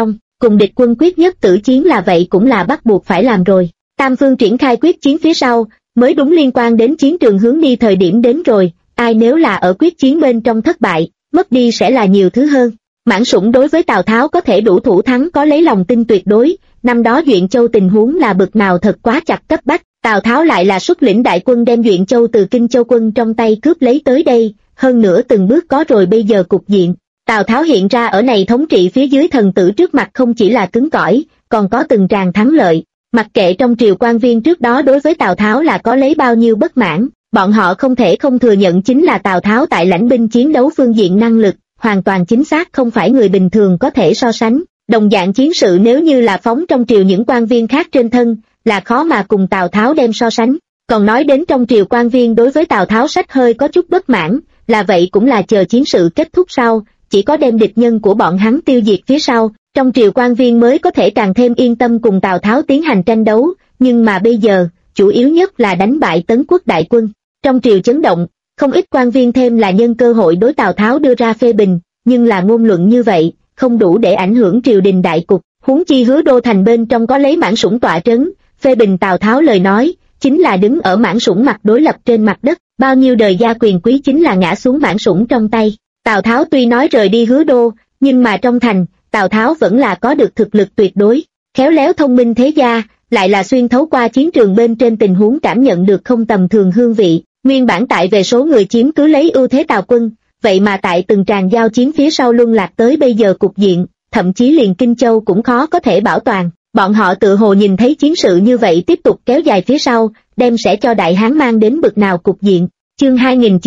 cùng địch quân quyết nhất tử chiến là vậy cũng là bắt buộc phải làm rồi. Tam phương triển khai quyết chiến phía sau, mới đúng liên quan đến chiến trường hướng đi thời điểm đến rồi, ai nếu là ở quyết chiến bên trong thất bại, mất đi sẽ là nhiều thứ hơn. Mãn Sủng đối với Tào Tháo có thể đủ thủ thắng có lấy lòng tin tuyệt đối, năm đó Duyện Châu tình huống là bực nào thật quá chặt cấp bách, Tào Tháo lại là xuất lĩnh đại quân đem Duyện Châu từ Kinh Châu quân trong tay cướp lấy tới đây, hơn nữa từng bước có rồi bây giờ cục diện. Tào Tháo hiện ra ở này thống trị phía dưới thần tử trước mặt không chỉ là cứng cỏi, còn có từng tràng thắng lợi. Mặc kệ trong triều quan viên trước đó đối với Tào Tháo là có lấy bao nhiêu bất mãn, bọn họ không thể không thừa nhận chính là Tào Tháo tại lãnh binh chiến đấu phương diện năng lực, hoàn toàn chính xác không phải người bình thường có thể so sánh. Đồng dạng chiến sự nếu như là phóng trong triều những quan viên khác trên thân, là khó mà cùng Tào Tháo đem so sánh. Còn nói đến trong triều quan viên đối với Tào Tháo sách hơi có chút bất mãn, là vậy cũng là chờ chiến sự kết thúc sau, chỉ có đem địch nhân của bọn hắn tiêu diệt phía sau, trong triều quan viên mới có thể càng thêm yên tâm cùng Tào Tháo tiến hành tranh đấu, nhưng mà bây giờ, chủ yếu nhất là đánh bại Tấn Quốc đại quân. Trong triều chấn động, không ít quan viên thêm là nhân cơ hội đối Tào Tháo đưa ra phê bình, nhưng là ngôn luận như vậy, không đủ để ảnh hưởng triều đình đại cục, huống chi Hứa Đô thành bên trong có lấy Mãn Sủng tọa trấn, phê bình Tào Tháo lời nói, chính là đứng ở Mãn Sủng mặt đối lập trên mặt đất, bao nhiêu đời gia quyền quý chính là ngã xuống Mãn Sủng trong tay. Tào Tháo tuy nói rời đi Hứa Đô, nhưng mà trong thành, Tào Tháo vẫn là có được thực lực tuyệt đối, khéo léo thông minh thế gia, lại là xuyên thấu qua chiến trường bên trên tình huống cảm nhận được không tầm thường hương vị, nguyên bản tại về số người chiếm cứ lấy ưu thế Tào quân, vậy mà tại từng tràng giao chiến phía sau luân lạc tới bây giờ cục diện, thậm chí liền Kinh Châu cũng khó có thể bảo toàn, bọn họ tự hồ nhìn thấy chiến sự như vậy tiếp tục kéo dài phía sau, đem sẽ cho Đại Hán mang đến bực nào cục diện. Chương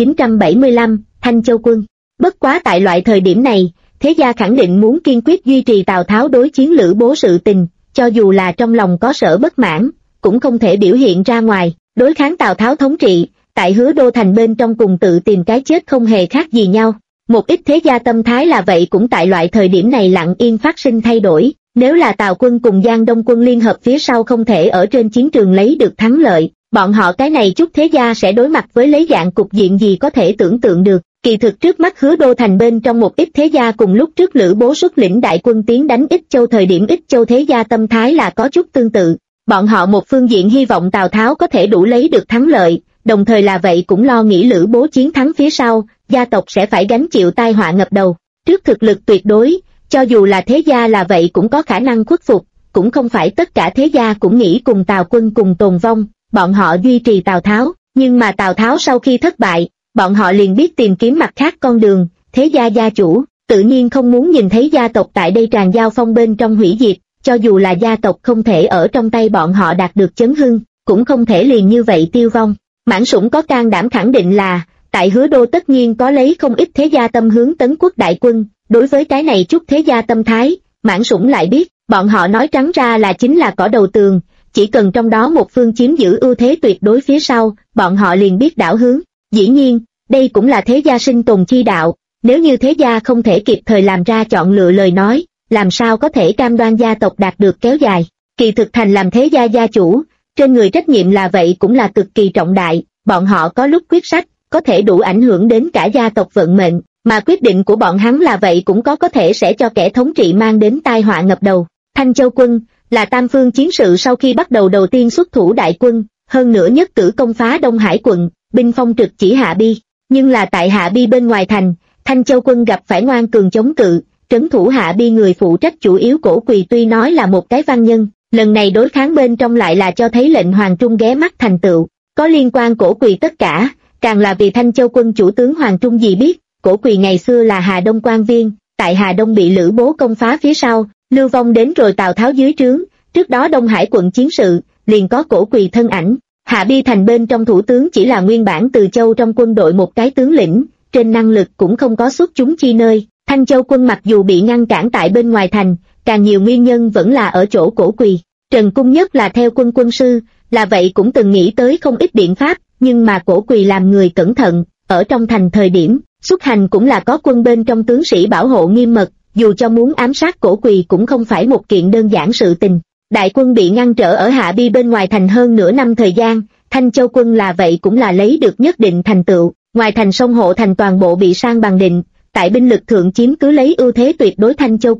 2975, Thanh Châu quân. Bất quá tại loại thời điểm này, thế gia khẳng định muốn kiên quyết duy trì Tào Tháo đối chiến Lữ Bố sự tình, cho dù là trong lòng có sở bất mãn, cũng không thể biểu hiện ra ngoài, đối kháng Tào Tháo thống trị, tại Hứa Đô thành bên trong cùng tự tìm cái chết không hề khác gì nhau. Một ít thế gia tâm thái là vậy cũng tại loại thời điểm này lặng yên phát sinh thay đổi, nếu là Tào quân cùng Giang Đông quân liên hợp phía sau không thể ở trên chiến trường lấy được thắng lợi, bọn họ cái này chút thế gia sẽ đối mặt với lấy dạng cục diện gì có thể tưởng tượng được. Kỳ thực trước mắt Hứa Đô thành bên trong một ít thế gia cùng lúc trước Lữ Bố xuất lĩnh đại quân tiến đánh Ích Châu thời điểm Ích Châu thế gia tâm thái là có chút tương tự. Bọn họ một phương diện hy vọng Tào Tháo có thể đủ lấy được thắng lợi, đồng thời là vậy cũng lo nghĩ Lữ Bố chiến thắng phía sau, gia tộc sẽ phải gánh chịu tai họa ngập đầu. Trước thực lực tuyệt đối, cho dù là thế gia là vậy cũng có khả năng khuất phục, cũng không phải tất cả thế gia cũng nghĩ cùng Tào quân cùng tồn vong, bọn họ duy trì Tào Tháo, nhưng mà Tào Tháo sau khi thất bại, bọn họ liền biết tìm kiếm mặt khác con đường, thế gia gia chủ, tự nhiên không muốn nhìn thấy gia tộc tại đây tràn giao phong bên trong hủy diệt, cho dù là gia tộc không thể ở trong tay bọn họ đạt được chấn hưng, cũng không thể liền như vậy tiêu vong. Mãn Sủng có can đảm khẳng định là, tại Hứa Đô tất nhiên có lấy không ít thế gia tâm hướng Tấn Quốc đại quân, đối với cái này chút thế gia tâm thái, Mãn Sủng lại biết, bọn họ nói trắng ra là chính là cỏ đầu tường, chỉ cần trong đó một phương chiếm giữ ưu thế tuyệt đối phía sau, bọn họ liền biết đảo hướng. Dĩ nhiên, đây cũng là thế gia sinh tồn chi đạo, nếu như thế gia không thể kịp thời làm ra chọn lựa lời nói, làm sao có thể cam đoan gia tộc đạt được kéo dài. Kỳ thực thành làm thế gia gia chủ, trên người trách nhiệm là vậy cũng là cực kỳ trọng đại, bọn họ có lúc quyết sách, có thể đủ ảnh hưởng đến cả gia tộc vận mệnh, mà quyết định của bọn hắn là vậy cũng có thể sẽ cho kẻ thống trị mang đến tai họa ngập đầu. Thanh Châu quân, là tam phương chiến sự sau khi bắt đầu đầu tiên xuất thủ đại quân, hơn nữa nhất cử công phá Đông Hải quận, binh phong trực chỉ Hạ Bi. Nhưng là tại Hạ Bi bên ngoài thành, Thanh Châu quân gặp phải ngoan cường chống cự, trấn thủ Hạ Bi người phụ trách chủ yếu Cổ Quỳ tuy nói là một cái văn nhân, lần này đối kháng bên trong lại là cho thấy lệnh Hoàng Trung ghé mắt thành tựu, có liên quan Cổ Quỳ tất cả, càng là vì Thanh Châu quân chủ tướng Hoàng Trung gì biết, Cổ Quỳ ngày xưa là Hà Đông quan viên, tại Hà Đông bị Lữ Bố công phá phía sau, lưu vong đến rồi Tào Tháo dưới trướng, trước đó Đông Hải quận chiến sự, liền có Cổ Quỳ thân ảnh. Hạ Bi thành bên trong thủ tướng chỉ là nguyên bản Từ Châu trong quân đội một cái tướng lĩnh, trên năng lực cũng không có xuất chúng chi nơi. Thanh Châu quân mặc dù bị ngăn cản tại bên ngoài thành, càng nhiều nguyên nhân vẫn là ở chỗ Cổ Quỳ. Trần Cung Nhất là theo quân sư, là vậy cũng từng nghĩ tới không ít biện pháp, nhưng mà Cổ Quỳ làm người cẩn thận, ở trong thành thời điểm, xuất hành cũng là có quân bên trong tướng sĩ bảo hộ nghiêm mật, dù cho muốn ám sát Cổ Quỳ cũng không phải một kiện đơn giản sự tình. Đại quân bị ngăn trở ở Hạ Bi bên ngoài thành hơn nửa năm thời gian, Thanh Châu quân là vậy cũng là lấy được nhất định thành tựu, ngoài thành sông Hộ thành toàn bộ bị san bằng định, tại binh lực thượng chiếm cứ lấy ưu thế tuyệt đối Thanh Châu quân,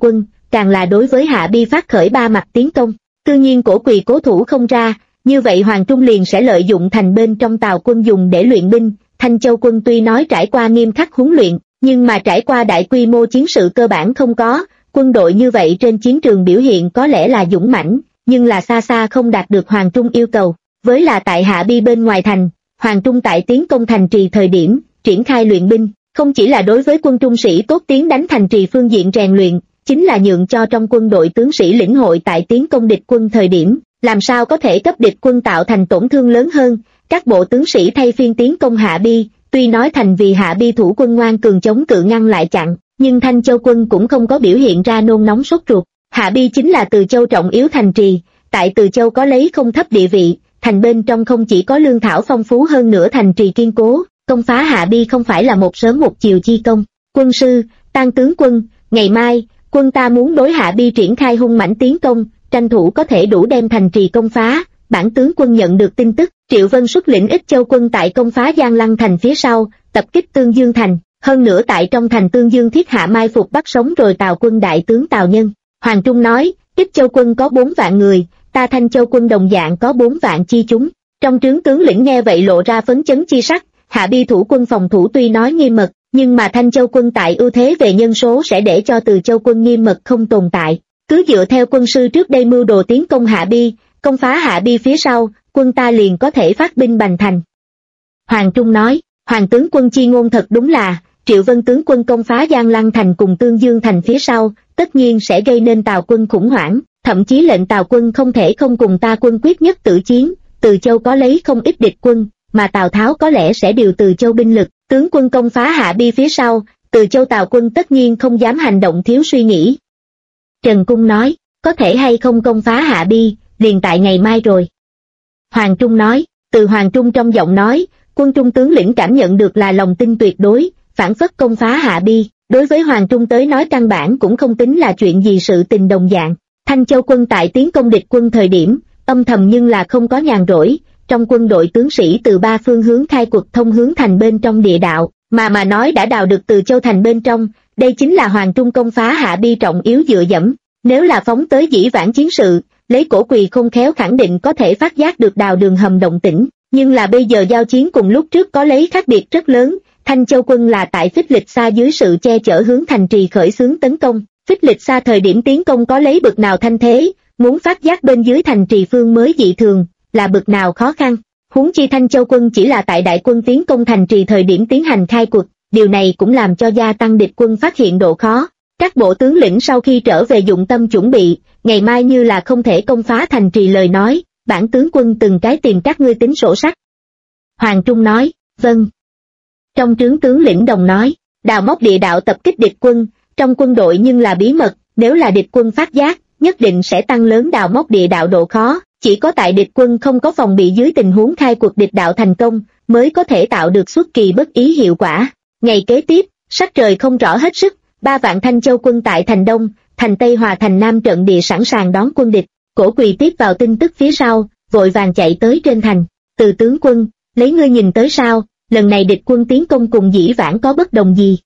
càng là đối với Hạ Bi phát khởi ba mặt tiến công. Tự nhiên Cổ Quỳ cố thủ không ra, như vậy Hoàng Trung liền sẽ lợi dụng thành bên trong Tào quân dùng để luyện binh. Thanh Châu quân tuy nói trải qua nghiêm khắc huấn luyện, nhưng mà trải qua đại quy mô chiến sự cơ bản không có, quân đội như vậy trên chiến trường biểu hiện có lẽ là dũng mãnh, nhưng là xa xa không đạt được Hoàng Trung yêu cầu. Với là tại Hạ Bi bên ngoài thành, Hoàng Trung tại tiến công thành trì thời điểm, triển khai luyện binh, không chỉ là đối với quân trung sĩ tốt tiến đánh thành trì phương diện rèn luyện, chính là nhượng cho trong quân đội tướng sĩ lĩnh hội tại tiến công địch quân thời điểm, làm sao có thể cấp địch quân tạo thành tổn thương lớn hơn. Các bộ tướng sĩ thay phiên tiến công Hạ Bi, tuy nói thành vì Hạ Bi thủ quân ngoan cường chống cự ngăn lại chặn, nhưng Thanh Châu quân cũng không có biểu hiện ra nôn nóng sốt ruột. Hạ Bi chính là Từ Châu trọng yếu thành trì, tại Từ Châu có lấy không thấp địa vị, thành bên trong không chỉ có lương thảo phong phú hơn nữa thành trì kiên cố, công phá Hạ Bi không phải là một sớm một chiều chi công. Quân sư, Tăng tướng quân, ngày mai, quân ta muốn đối Hạ Bi triển khai hung mãnh tiến công, tranh thủ có thể đủ đem thành trì công phá. Bản tướng quân nhận được tin tức, Triệu Vân xuất lĩnh Ích Châu quân tại công phá Giang Lăng thành phía sau, tập kích Tương Dương thành, hơn nữa tại trong thành Tương Dương thiết hạ mai phục bắt sống rồi Tào quân đại tướng Tào Nhân. Hoàng Trung nói, Ích Châu quân có 4 vạn người, ta Thanh Châu quân đồng dạng có 4 vạn chi chúng. Trong trướng tướng lĩnh nghe vậy lộ ra phấn chấn chi sắc. Hạ Bi thủ quân phòng thủ tuy nói nghiêm mật, nhưng mà Thanh Châu quân tại ưu thế về nhân số sẽ để cho Từ Châu quân nghiêm mật không tồn tại. Cứ dựa theo quân sư trước đây mưu đồ tiến công Hạ Bi, công phá Hạ Bi phía sau, quân ta liền có thể phát binh bành thành. Hoàng Trung nói, Hoàng tướng quân chi ngôn thật đúng là, Triệu Vân tướng quân công phá Giang Lăng thành cùng Tương Dương thành phía sau, tất nhiên sẽ gây nên Tào quân khủng hoảng, thậm chí lệnh Tào quân không thể không cùng ta quân quyết nhất tử chiến. Từ Châu có lấy không ít địch quân, mà Tào Tháo có lẽ sẽ điều Từ Châu binh lực, tướng quân công phá Hạ Bi phía sau, Từ Châu Tào quân tất nhiên không dám hành động thiếu suy nghĩ. Trần Cung nói, có thể hay không công phá Hạ Bi, liền tại ngày mai rồi. Hoàng Trung nói, từ Hoàng Trung trong giọng nói, quân trung tướng lĩnh cảm nhận được là lòng tin tuyệt đối, phản phất công phá Hạ Bi, đối với Hoàng Trung tới nói căn bản cũng không tính là chuyện gì sự tình đồng dạng. Thanh Châu quân tại tiến công địch quân thời điểm, âm thầm nhưng là không có nhàn rỗi, trong quân đội tướng sĩ từ 3 phương hướng khai cuộc thông hướng thành bên trong địa đạo, mà nói đã đào được Từ Châu thành bên trong, đây chính là Hoàng Trung công phá Hạ Bi trọng yếu dựa dẫm. Nếu là phóng tới dĩ vãng chiến sự, lấy Cổ Quỳ không khéo khẳng định có thể phát giác được đào đường hầm động tĩnh, nhưng là bây giờ giao chiến cùng lúc trước có lấy khác biệt rất lớn. Thanh Châu quân là tại Phích Lịch Sa dưới sự che chở hướng thành trì khởi xướng tấn công, Phích Lịch Sa thời điểm tiến công có lấy bực nào thanh thế, muốn phát giác bên dưới thành trì phương mới dị thường, là bực nào khó khăn. Huống chi Thanh Châu quân chỉ là tại đại quân tiến công thành trì thời điểm tiến hành khai cuộc, điều này cũng làm cho gia tăng địch quân phát hiện độ khó. Các bộ tướng lĩnh sau khi trở về dụng tâm chuẩn bị, ngày mai như là không thể công phá thành trì lời nói, bản tướng quân từng cái tìm các ngươi tính sổ sách. Hoàng Trung nói, vâng. Trong trướng tướng lĩnh đồng nói, đào móc địa đạo tập kích địch quân, trong quân đội nhưng là bí mật, nếu là địch quân phát giác, nhất định sẽ tăng lớn đào móc địa đạo độ khó, chỉ có tại địch quân không có phòng bị dưới tình huống khai cuộc địch đạo thành công, mới có thể tạo được xuất kỳ bất ý hiệu quả. Ngày kế tiếp, sắc trời không rõ hết sức, 3 vạn Thanh Châu quân tại thành Đông, thành Tây Hòa thành Nam trận địa sẵn sàng đón quân địch. Cổ Quỳ tiếp vào tin tức phía sau, vội vàng chạy tới trên thành. Từ tướng quân, lấy ngươi nhìn tới sao, lần này địch quân tiến công cùng dĩ vãng có bất đồng gì?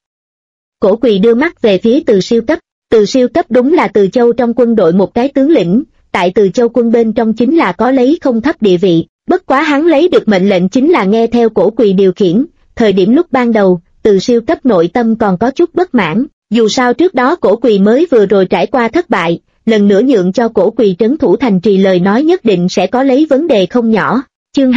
Cổ Quỳ đưa mắt về phía Từ siêu cấp. Từ siêu cấp đúng là Từ Châu trong quân đội một cái tướng lĩnh, tại Từ Châu quân bên trong chính là có lấy không thấp địa vị, bất quá hắn lấy được mệnh lệnh chính là nghe theo Cổ Quỳ điều khiển. Thời điểm lúc ban đầu, Từ siêu cấp nội tâm còn có chút bất mãn, dù sao trước đó Cổ Quỳ mới vừa rồi trải qua thất bại, lần nữa nhượng cho Cổ Quỳ trấn thủ thành trì lời nói nhất định sẽ có lấy vấn đề không nhỏ. Chương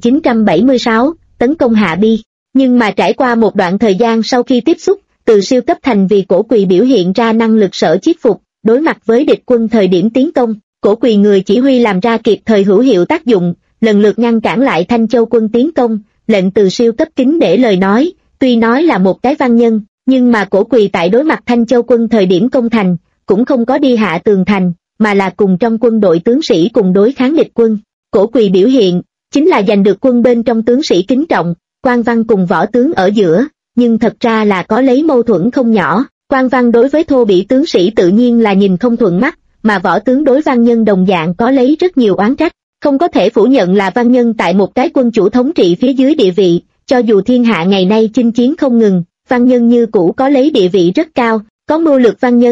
2976, tấn công Hạ Bi. Nhưng mà trải qua một đoạn thời gian sau khi tiếp xúc, Từ siêu cấp thành vì Cổ Quỳ biểu hiện ra năng lực sở chiết phục, đối mặt với địch quân thời điểm tiến công, Cổ Quỳ người chỉ huy làm ra kịp thời hữu hiệu tác dụng, lần lượt ngăn cản lại Thanh Châu quân tiến công, lệnh Từ siêu cấp kính để lời nói, tuy nói là một cái văn nhân, nhưng mà Cổ Quỳ tại đối mặt Thanh Châu quân thời điểm công thành, cũng không có đi hạ tường thành, mà là cùng trong quân đội tướng sĩ cùng đối kháng địch quân. Cổ Quỳ biểu hiện, chính là giành được quân bên trong tướng sĩ kính trọng, quan văn cùng võ tướng ở giữa, nhưng thật ra là có lấy mâu thuẫn không nhỏ. Quan văn đối với thô bỉ tướng sĩ tự nhiên là nhìn không thuận mắt, mà võ tướng đối văn nhân đồng dạng có lấy rất nhiều oán trách. Không có thể phủ nhận là văn nhân tại một cái quân chủ thống trị phía dưới địa vị, cho dù thiên hạ ngày nay chinh chiến không ngừng, văn nhân như cũ có lấy địa vị rất cao, có mưu lược văn nhân,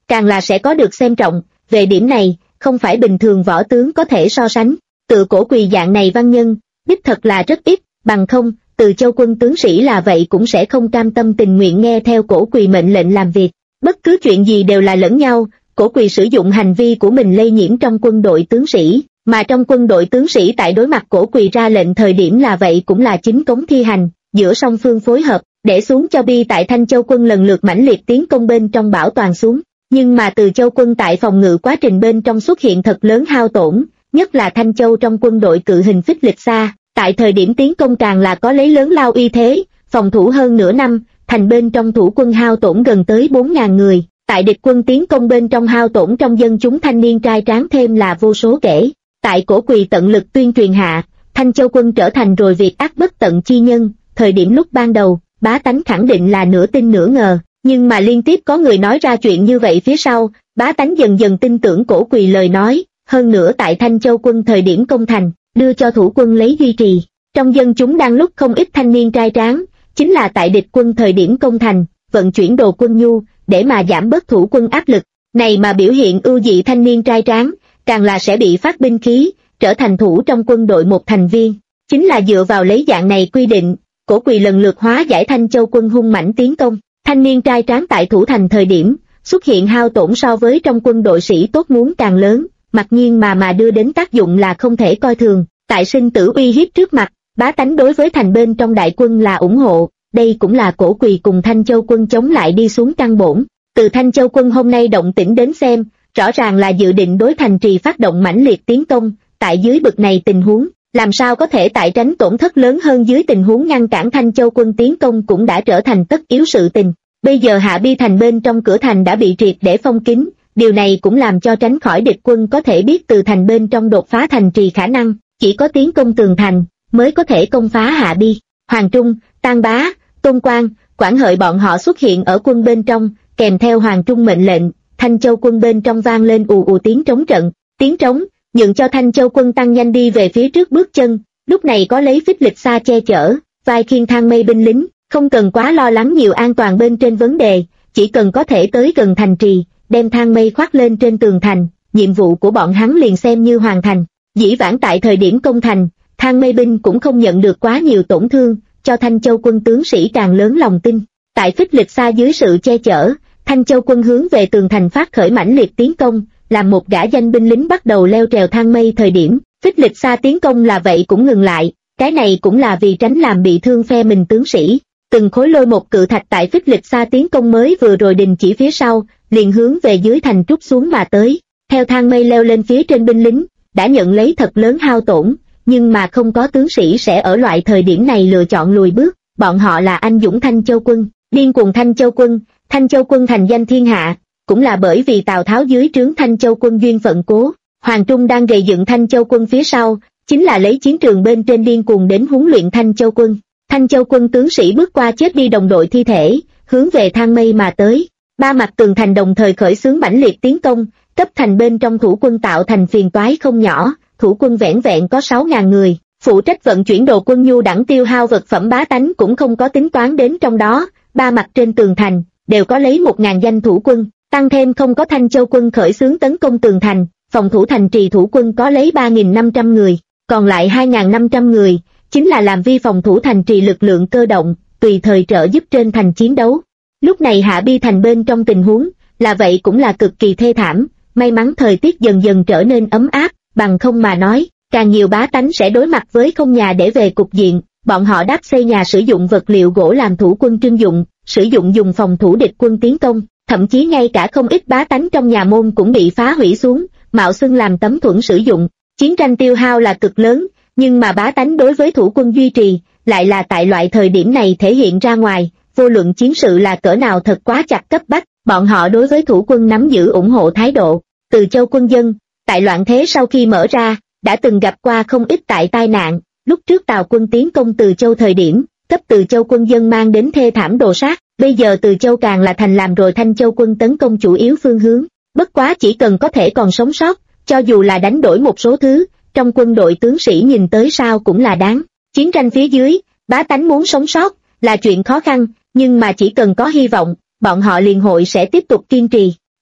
càng là sẽ có được xem trọng, về điểm này, không phải bình thường võ tướng có thể so sánh. Tự Cổ Quỳ dạng này văn nhân, đích thật là rất ít, bằng không, Từ Châu quân tướng sĩ là vậy cũng sẽ không cam tâm tình nguyện nghe theo Cổ Quỳ mệnh lệnh làm việc. Bất cứ chuyện gì đều là lẫn nhau, Cổ Quỳ sử dụng hành vi của mình lây nhiễm trong quân đội tướng sĩ, mà trong quân đội tướng sĩ tại đối mặt Cổ Quỳ ra lệnh thời điểm là vậy cũng là chính cống thi hành, giữa song phương phối hợp, để xuống cho bi tại Thanh Châu quân lần lượt mãnh liệt tiến công bên trong bảo toàn xuống. Nhưng mà Từ Châu quân tại phòng ngự quá trình bên trong xuất hiện thật lớn hao tổn, nhất là Thanh Châu trong quân đội cự hình phích lịch xa, tại thời điểm tiến công càng là có lấy lớn lao uy thế, phòng thủ hơn nửa năm, thành bên trong thủ quân hao tổn gần tới 4.000 người, tại địch quân tiến công bên trong hao tổn trong dân chúng thanh niên trai tráng thêm là vô số kể. Tại Cổ Quỳ tận lực tuyên truyền hạ, Thanh Châu quân trở thành rồi việc ác bất tận chi nhân, thời điểm lúc ban đầu, bá tánh khẳng định là nửa tin nửa ngờ, nhưng mà liên tiếp có người nói ra chuyện như vậy phía sau, bá tánh dần dần tin tưởng Cổ Quỳ lời nói, hơn nữa tại Thanh Châu quân thời điểm công thành, đưa cho thủ quân lấy duy trì. Trong dân chúng đang lúc không ít thanh niên trai tráng, chính là tại địch quân thời điểm công thành, vận chuyển đồ quân nhu, để mà giảm bớt thủ quân áp lực, này mà biểu hiện ưu dị thanh niên trai tráng, càng là sẽ bị phát binh khí, trở thành thủ trong quân đội một thành viên. Chính là dựa vào lấy dạng này quy định, Cổ Quỳ lần lượt hóa giải Thanh Châu quân hung mãnh tiến công, thanh niên trai tráng tại thủ thành thời điểm, xuất hiện hao tổn so với trong quân đội sĩ tốt muốn càng lớn, mặc nhiên mà đưa đến tác dụng là không thể coi thường, tại sinh tử uy hiếp trước mặt, bá tánh đối với thành bên trong đại quân là ủng hộ, đây cũng là Cổ Quỳ cùng Thanh Châu quân chống lại đi xuống căn bổn. Từ Thanh Châu quân hôm nay động tĩnh đến xem, rõ ràng là dự định đối thành trì phát động mãnh liệt tiến công, tại dưới bực này tình huống, làm sao có thể tại tránh tổn thất lớn hơn dưới tình huống ngăn cản Thanh Châu quân tiến công cũng đã trở thành tất yếu sự tình. Bây giờ Hạ Bi thành bên trong cửa thành đã bị triệt để phong kín, điều này cũng làm cho tránh khỏi địch quân có thể biết từ thành bên trong đột phá thành trì khả năng, chỉ có tiến công tường thành, mới có thể công phá Hạ Bi. Hoàng Trung, Tang Bá, Tôn Quang, Quản Hợi bọn họ xuất hiện ở quân bên trong, kèm theo Hoàng Trung mệnh lệnh, Thanh Châu quân bên trong vang lên ù ù tiếng trống trận, tiếng trống, nhượng cho Thanh Châu quân tăng nhanh đi về phía trước bước chân, lúc này có lấy phích lịch xa che chở, vai khiêng thang mây binh lính, không cần quá lo lắng nhiều an toàn bên trên vấn đề, chỉ cần có thể tới gần thành trì, đem thang mây khoác lên trên tường thành, nhiệm vụ của bọn hắn liền xem như hoàn thành. Dĩ vãng tại thời điểm công thành, thang mây binh cũng không nhận được quá nhiều tổn thương, cho Thanh Châu quân tướng sĩ càng lớn lòng tin. Tại phích lịch xa dưới sự che chở, Thanh Châu quân hướng về tường thành phát khởi mãnh liệt tiến công, làm một gã danh binh lính bắt đầu leo trèo thang mây thời điểm, phích lịch xa tiến công là vậy cũng ngừng lại, cái này cũng là vì tránh làm bị thương phe mình tướng sĩ. Từng khối lôi một cự thạch tại phích lịch xa tiến công mới vừa rồi đình chỉ phía sau, liền hướng về dưới thành trút xuống mà tới. Theo thang mây leo lên phía trên binh lính, đã nhận lấy thật lớn hao tổn, nhưng mà không có tướng sĩ sẽ ở loại thời điểm này lựa chọn lùi bước, bọn họ là anh dũng Thanh Châu quân, điên cuồng Thanh Châu quân thành danh thiên hạ, cũng là bởi vì Tào Tháo dưới trướng Thanh Châu quân duyên phận cố. Hoàng Trung đang gầy dựng Thanh Châu quân phía sau, chính là lấy chiến trường bên trên điên cuồng đến huấn luyện Thanh Châu quân. Thanh Châu quân tướng sĩ bước qua chết đi đồng đội thi thể, hướng về thang mây mà tới. Ba mặt tường thành đồng thời khởi xướng mãnh liệt tiến công, cấp thành bên trong thủ quân tạo thành phiền toái không nhỏ, thủ quân vẻn vẹn có 6.000 người, phụ trách vận chuyển đồ quân nhu đẳng tiêu hao vật phẩm bá tánh cũng không có tính toán đến trong đó, ba mặt trên tường thành, đều có lấy 1.000 danh thủ quân, tăng thêm không có Thanh Châu quân khởi xướng tấn công tường thành, phòng thủ thành trì thủ quân có lấy 3.500 người, còn lại 2.500 người, chính là làm vi phòng thủ thành trì lực lượng cơ động, tùy thời trợ giúp trên thành chiến đấu. Lúc này Hạ Bi thành bên trong tình huống, là vậy cũng là cực kỳ thê thảm, may mắn thời tiết dần dần trở nên ấm áp, bằng không mà nói, càng nhiều bá tánh sẽ đối mặt với không nhà để về cục diện, bọn họ đáp xây nhà sử dụng vật liệu gỗ làm thủ quân trưng dụng, sử dụng dùng phòng thủ địch quân tiến công, thậm chí ngay cả không ít bá tánh trong nhà môn cũng bị phá hủy xuống, mạo xưng làm tấm thuẫn sử dụng. Chiến tranh tiêu hao là cực lớn, nhưng mà bá tánh đối với thủ quân duy trì, lại là tại loại thời điểm này thể hiện ra ngoài, vô luận chiến sự là cỡ nào thật quá chặt cấp bách, bọn họ đối với thủ quân nắm giữ ủng hộ thái độ. Từ Châu quân dân, tại loạn thế sau khi mở ra, đã từng gặp qua không ít tại tai nạn, lúc trước Tào quân tiến công Từ Châu thời điểm, cấp Từ Châu quân dân mang đến thê thảm đồ sát, bây giờ Từ Châu càng là thành làm rồi Thanh Châu quân tấn công chủ yếu phương hướng, bất quá chỉ cần có thể còn sống sót, cho dù là đánh đổi một số thứ, trong quân đội tướng sĩ nhìn tới sao cũng là đáng. Chiến tranh phía dưới, bá tánh muốn sống sót, là chuyện khó khăn, nhưng mà chỉ cần có hy vọng, bọn họ liền hội sẽ tiếp tục kiên trì.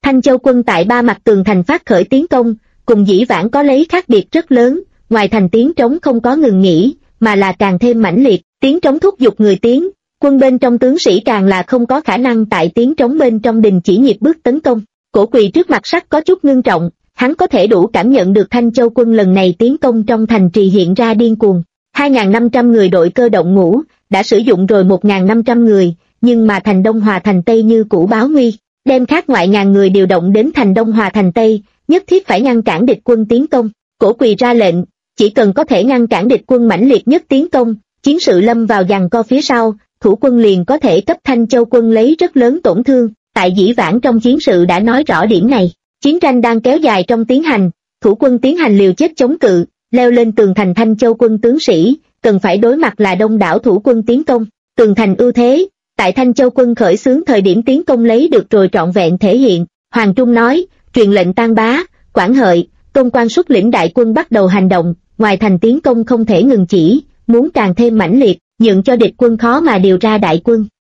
Thanh Châu quân tại ba mặt tường thành phát khởi tiến công, cùng dĩ vãng có lấy khác biệt rất lớn, ngoài thành tiếng trống không có ngừng nghỉ, mà là càng thêm mãnh liệt, tiếng trống thúc giục người tiến, quân bên trong tướng sĩ càng là không có khả năng tại tiếng trống bên trong đình chỉ nhịp bước tấn công. Cổ Quỳ trước mặt sắc có chút ngưng trọng, hắn có thể đủ cảm nhận được Thanh Châu quân lần này tiến công trong thành trì hiện ra điên cuồng. 2.500 người đội cơ động ngũ, đã sử dụng rồi 1.500 người, nhưng mà thành Đông Hòa thành Tây như cũ báo nguy, đem khác ngoại ngàn người điều động đến thành Đông Hòa thành Tây, nhất thiết phải ngăn cản địch quân tiến công. Cổ Quỳ ra lệnh, chỉ cần có thể ngăn cản địch quân mãnh liệt nhất tiến công, chiến sự lâm vào giằng co phía sau, thủ quân liền có thể cấp Thanh Châu quân lấy rất lớn tổn thương. Tại dĩ vãng trong chiến sự đã nói rõ điểm này, chiến tranh đang kéo dài trong tiến hành, thủ quân tiến hành liều chết chống cự, leo lên tường thành Thanh Châu quân tướng sĩ, cần phải đối mặt là đông đảo thủ quân tiến công, tường thành ưu thế, tại Thanh Châu quân khởi xướng thời điểm tiến công lấy được rồi trọn vẹn thể hiện. Hoàng Trung nói, truyền lệnh Tan Bá, Quản Hợi, Tôn Quang xuất lĩnh đại quân bắt đầu hành động, ngoài thành tiến công không thể ngừng chỉ, muốn càng thêm mãnh liệt, nhượng cho địch quân khó mà điều ra đại quân.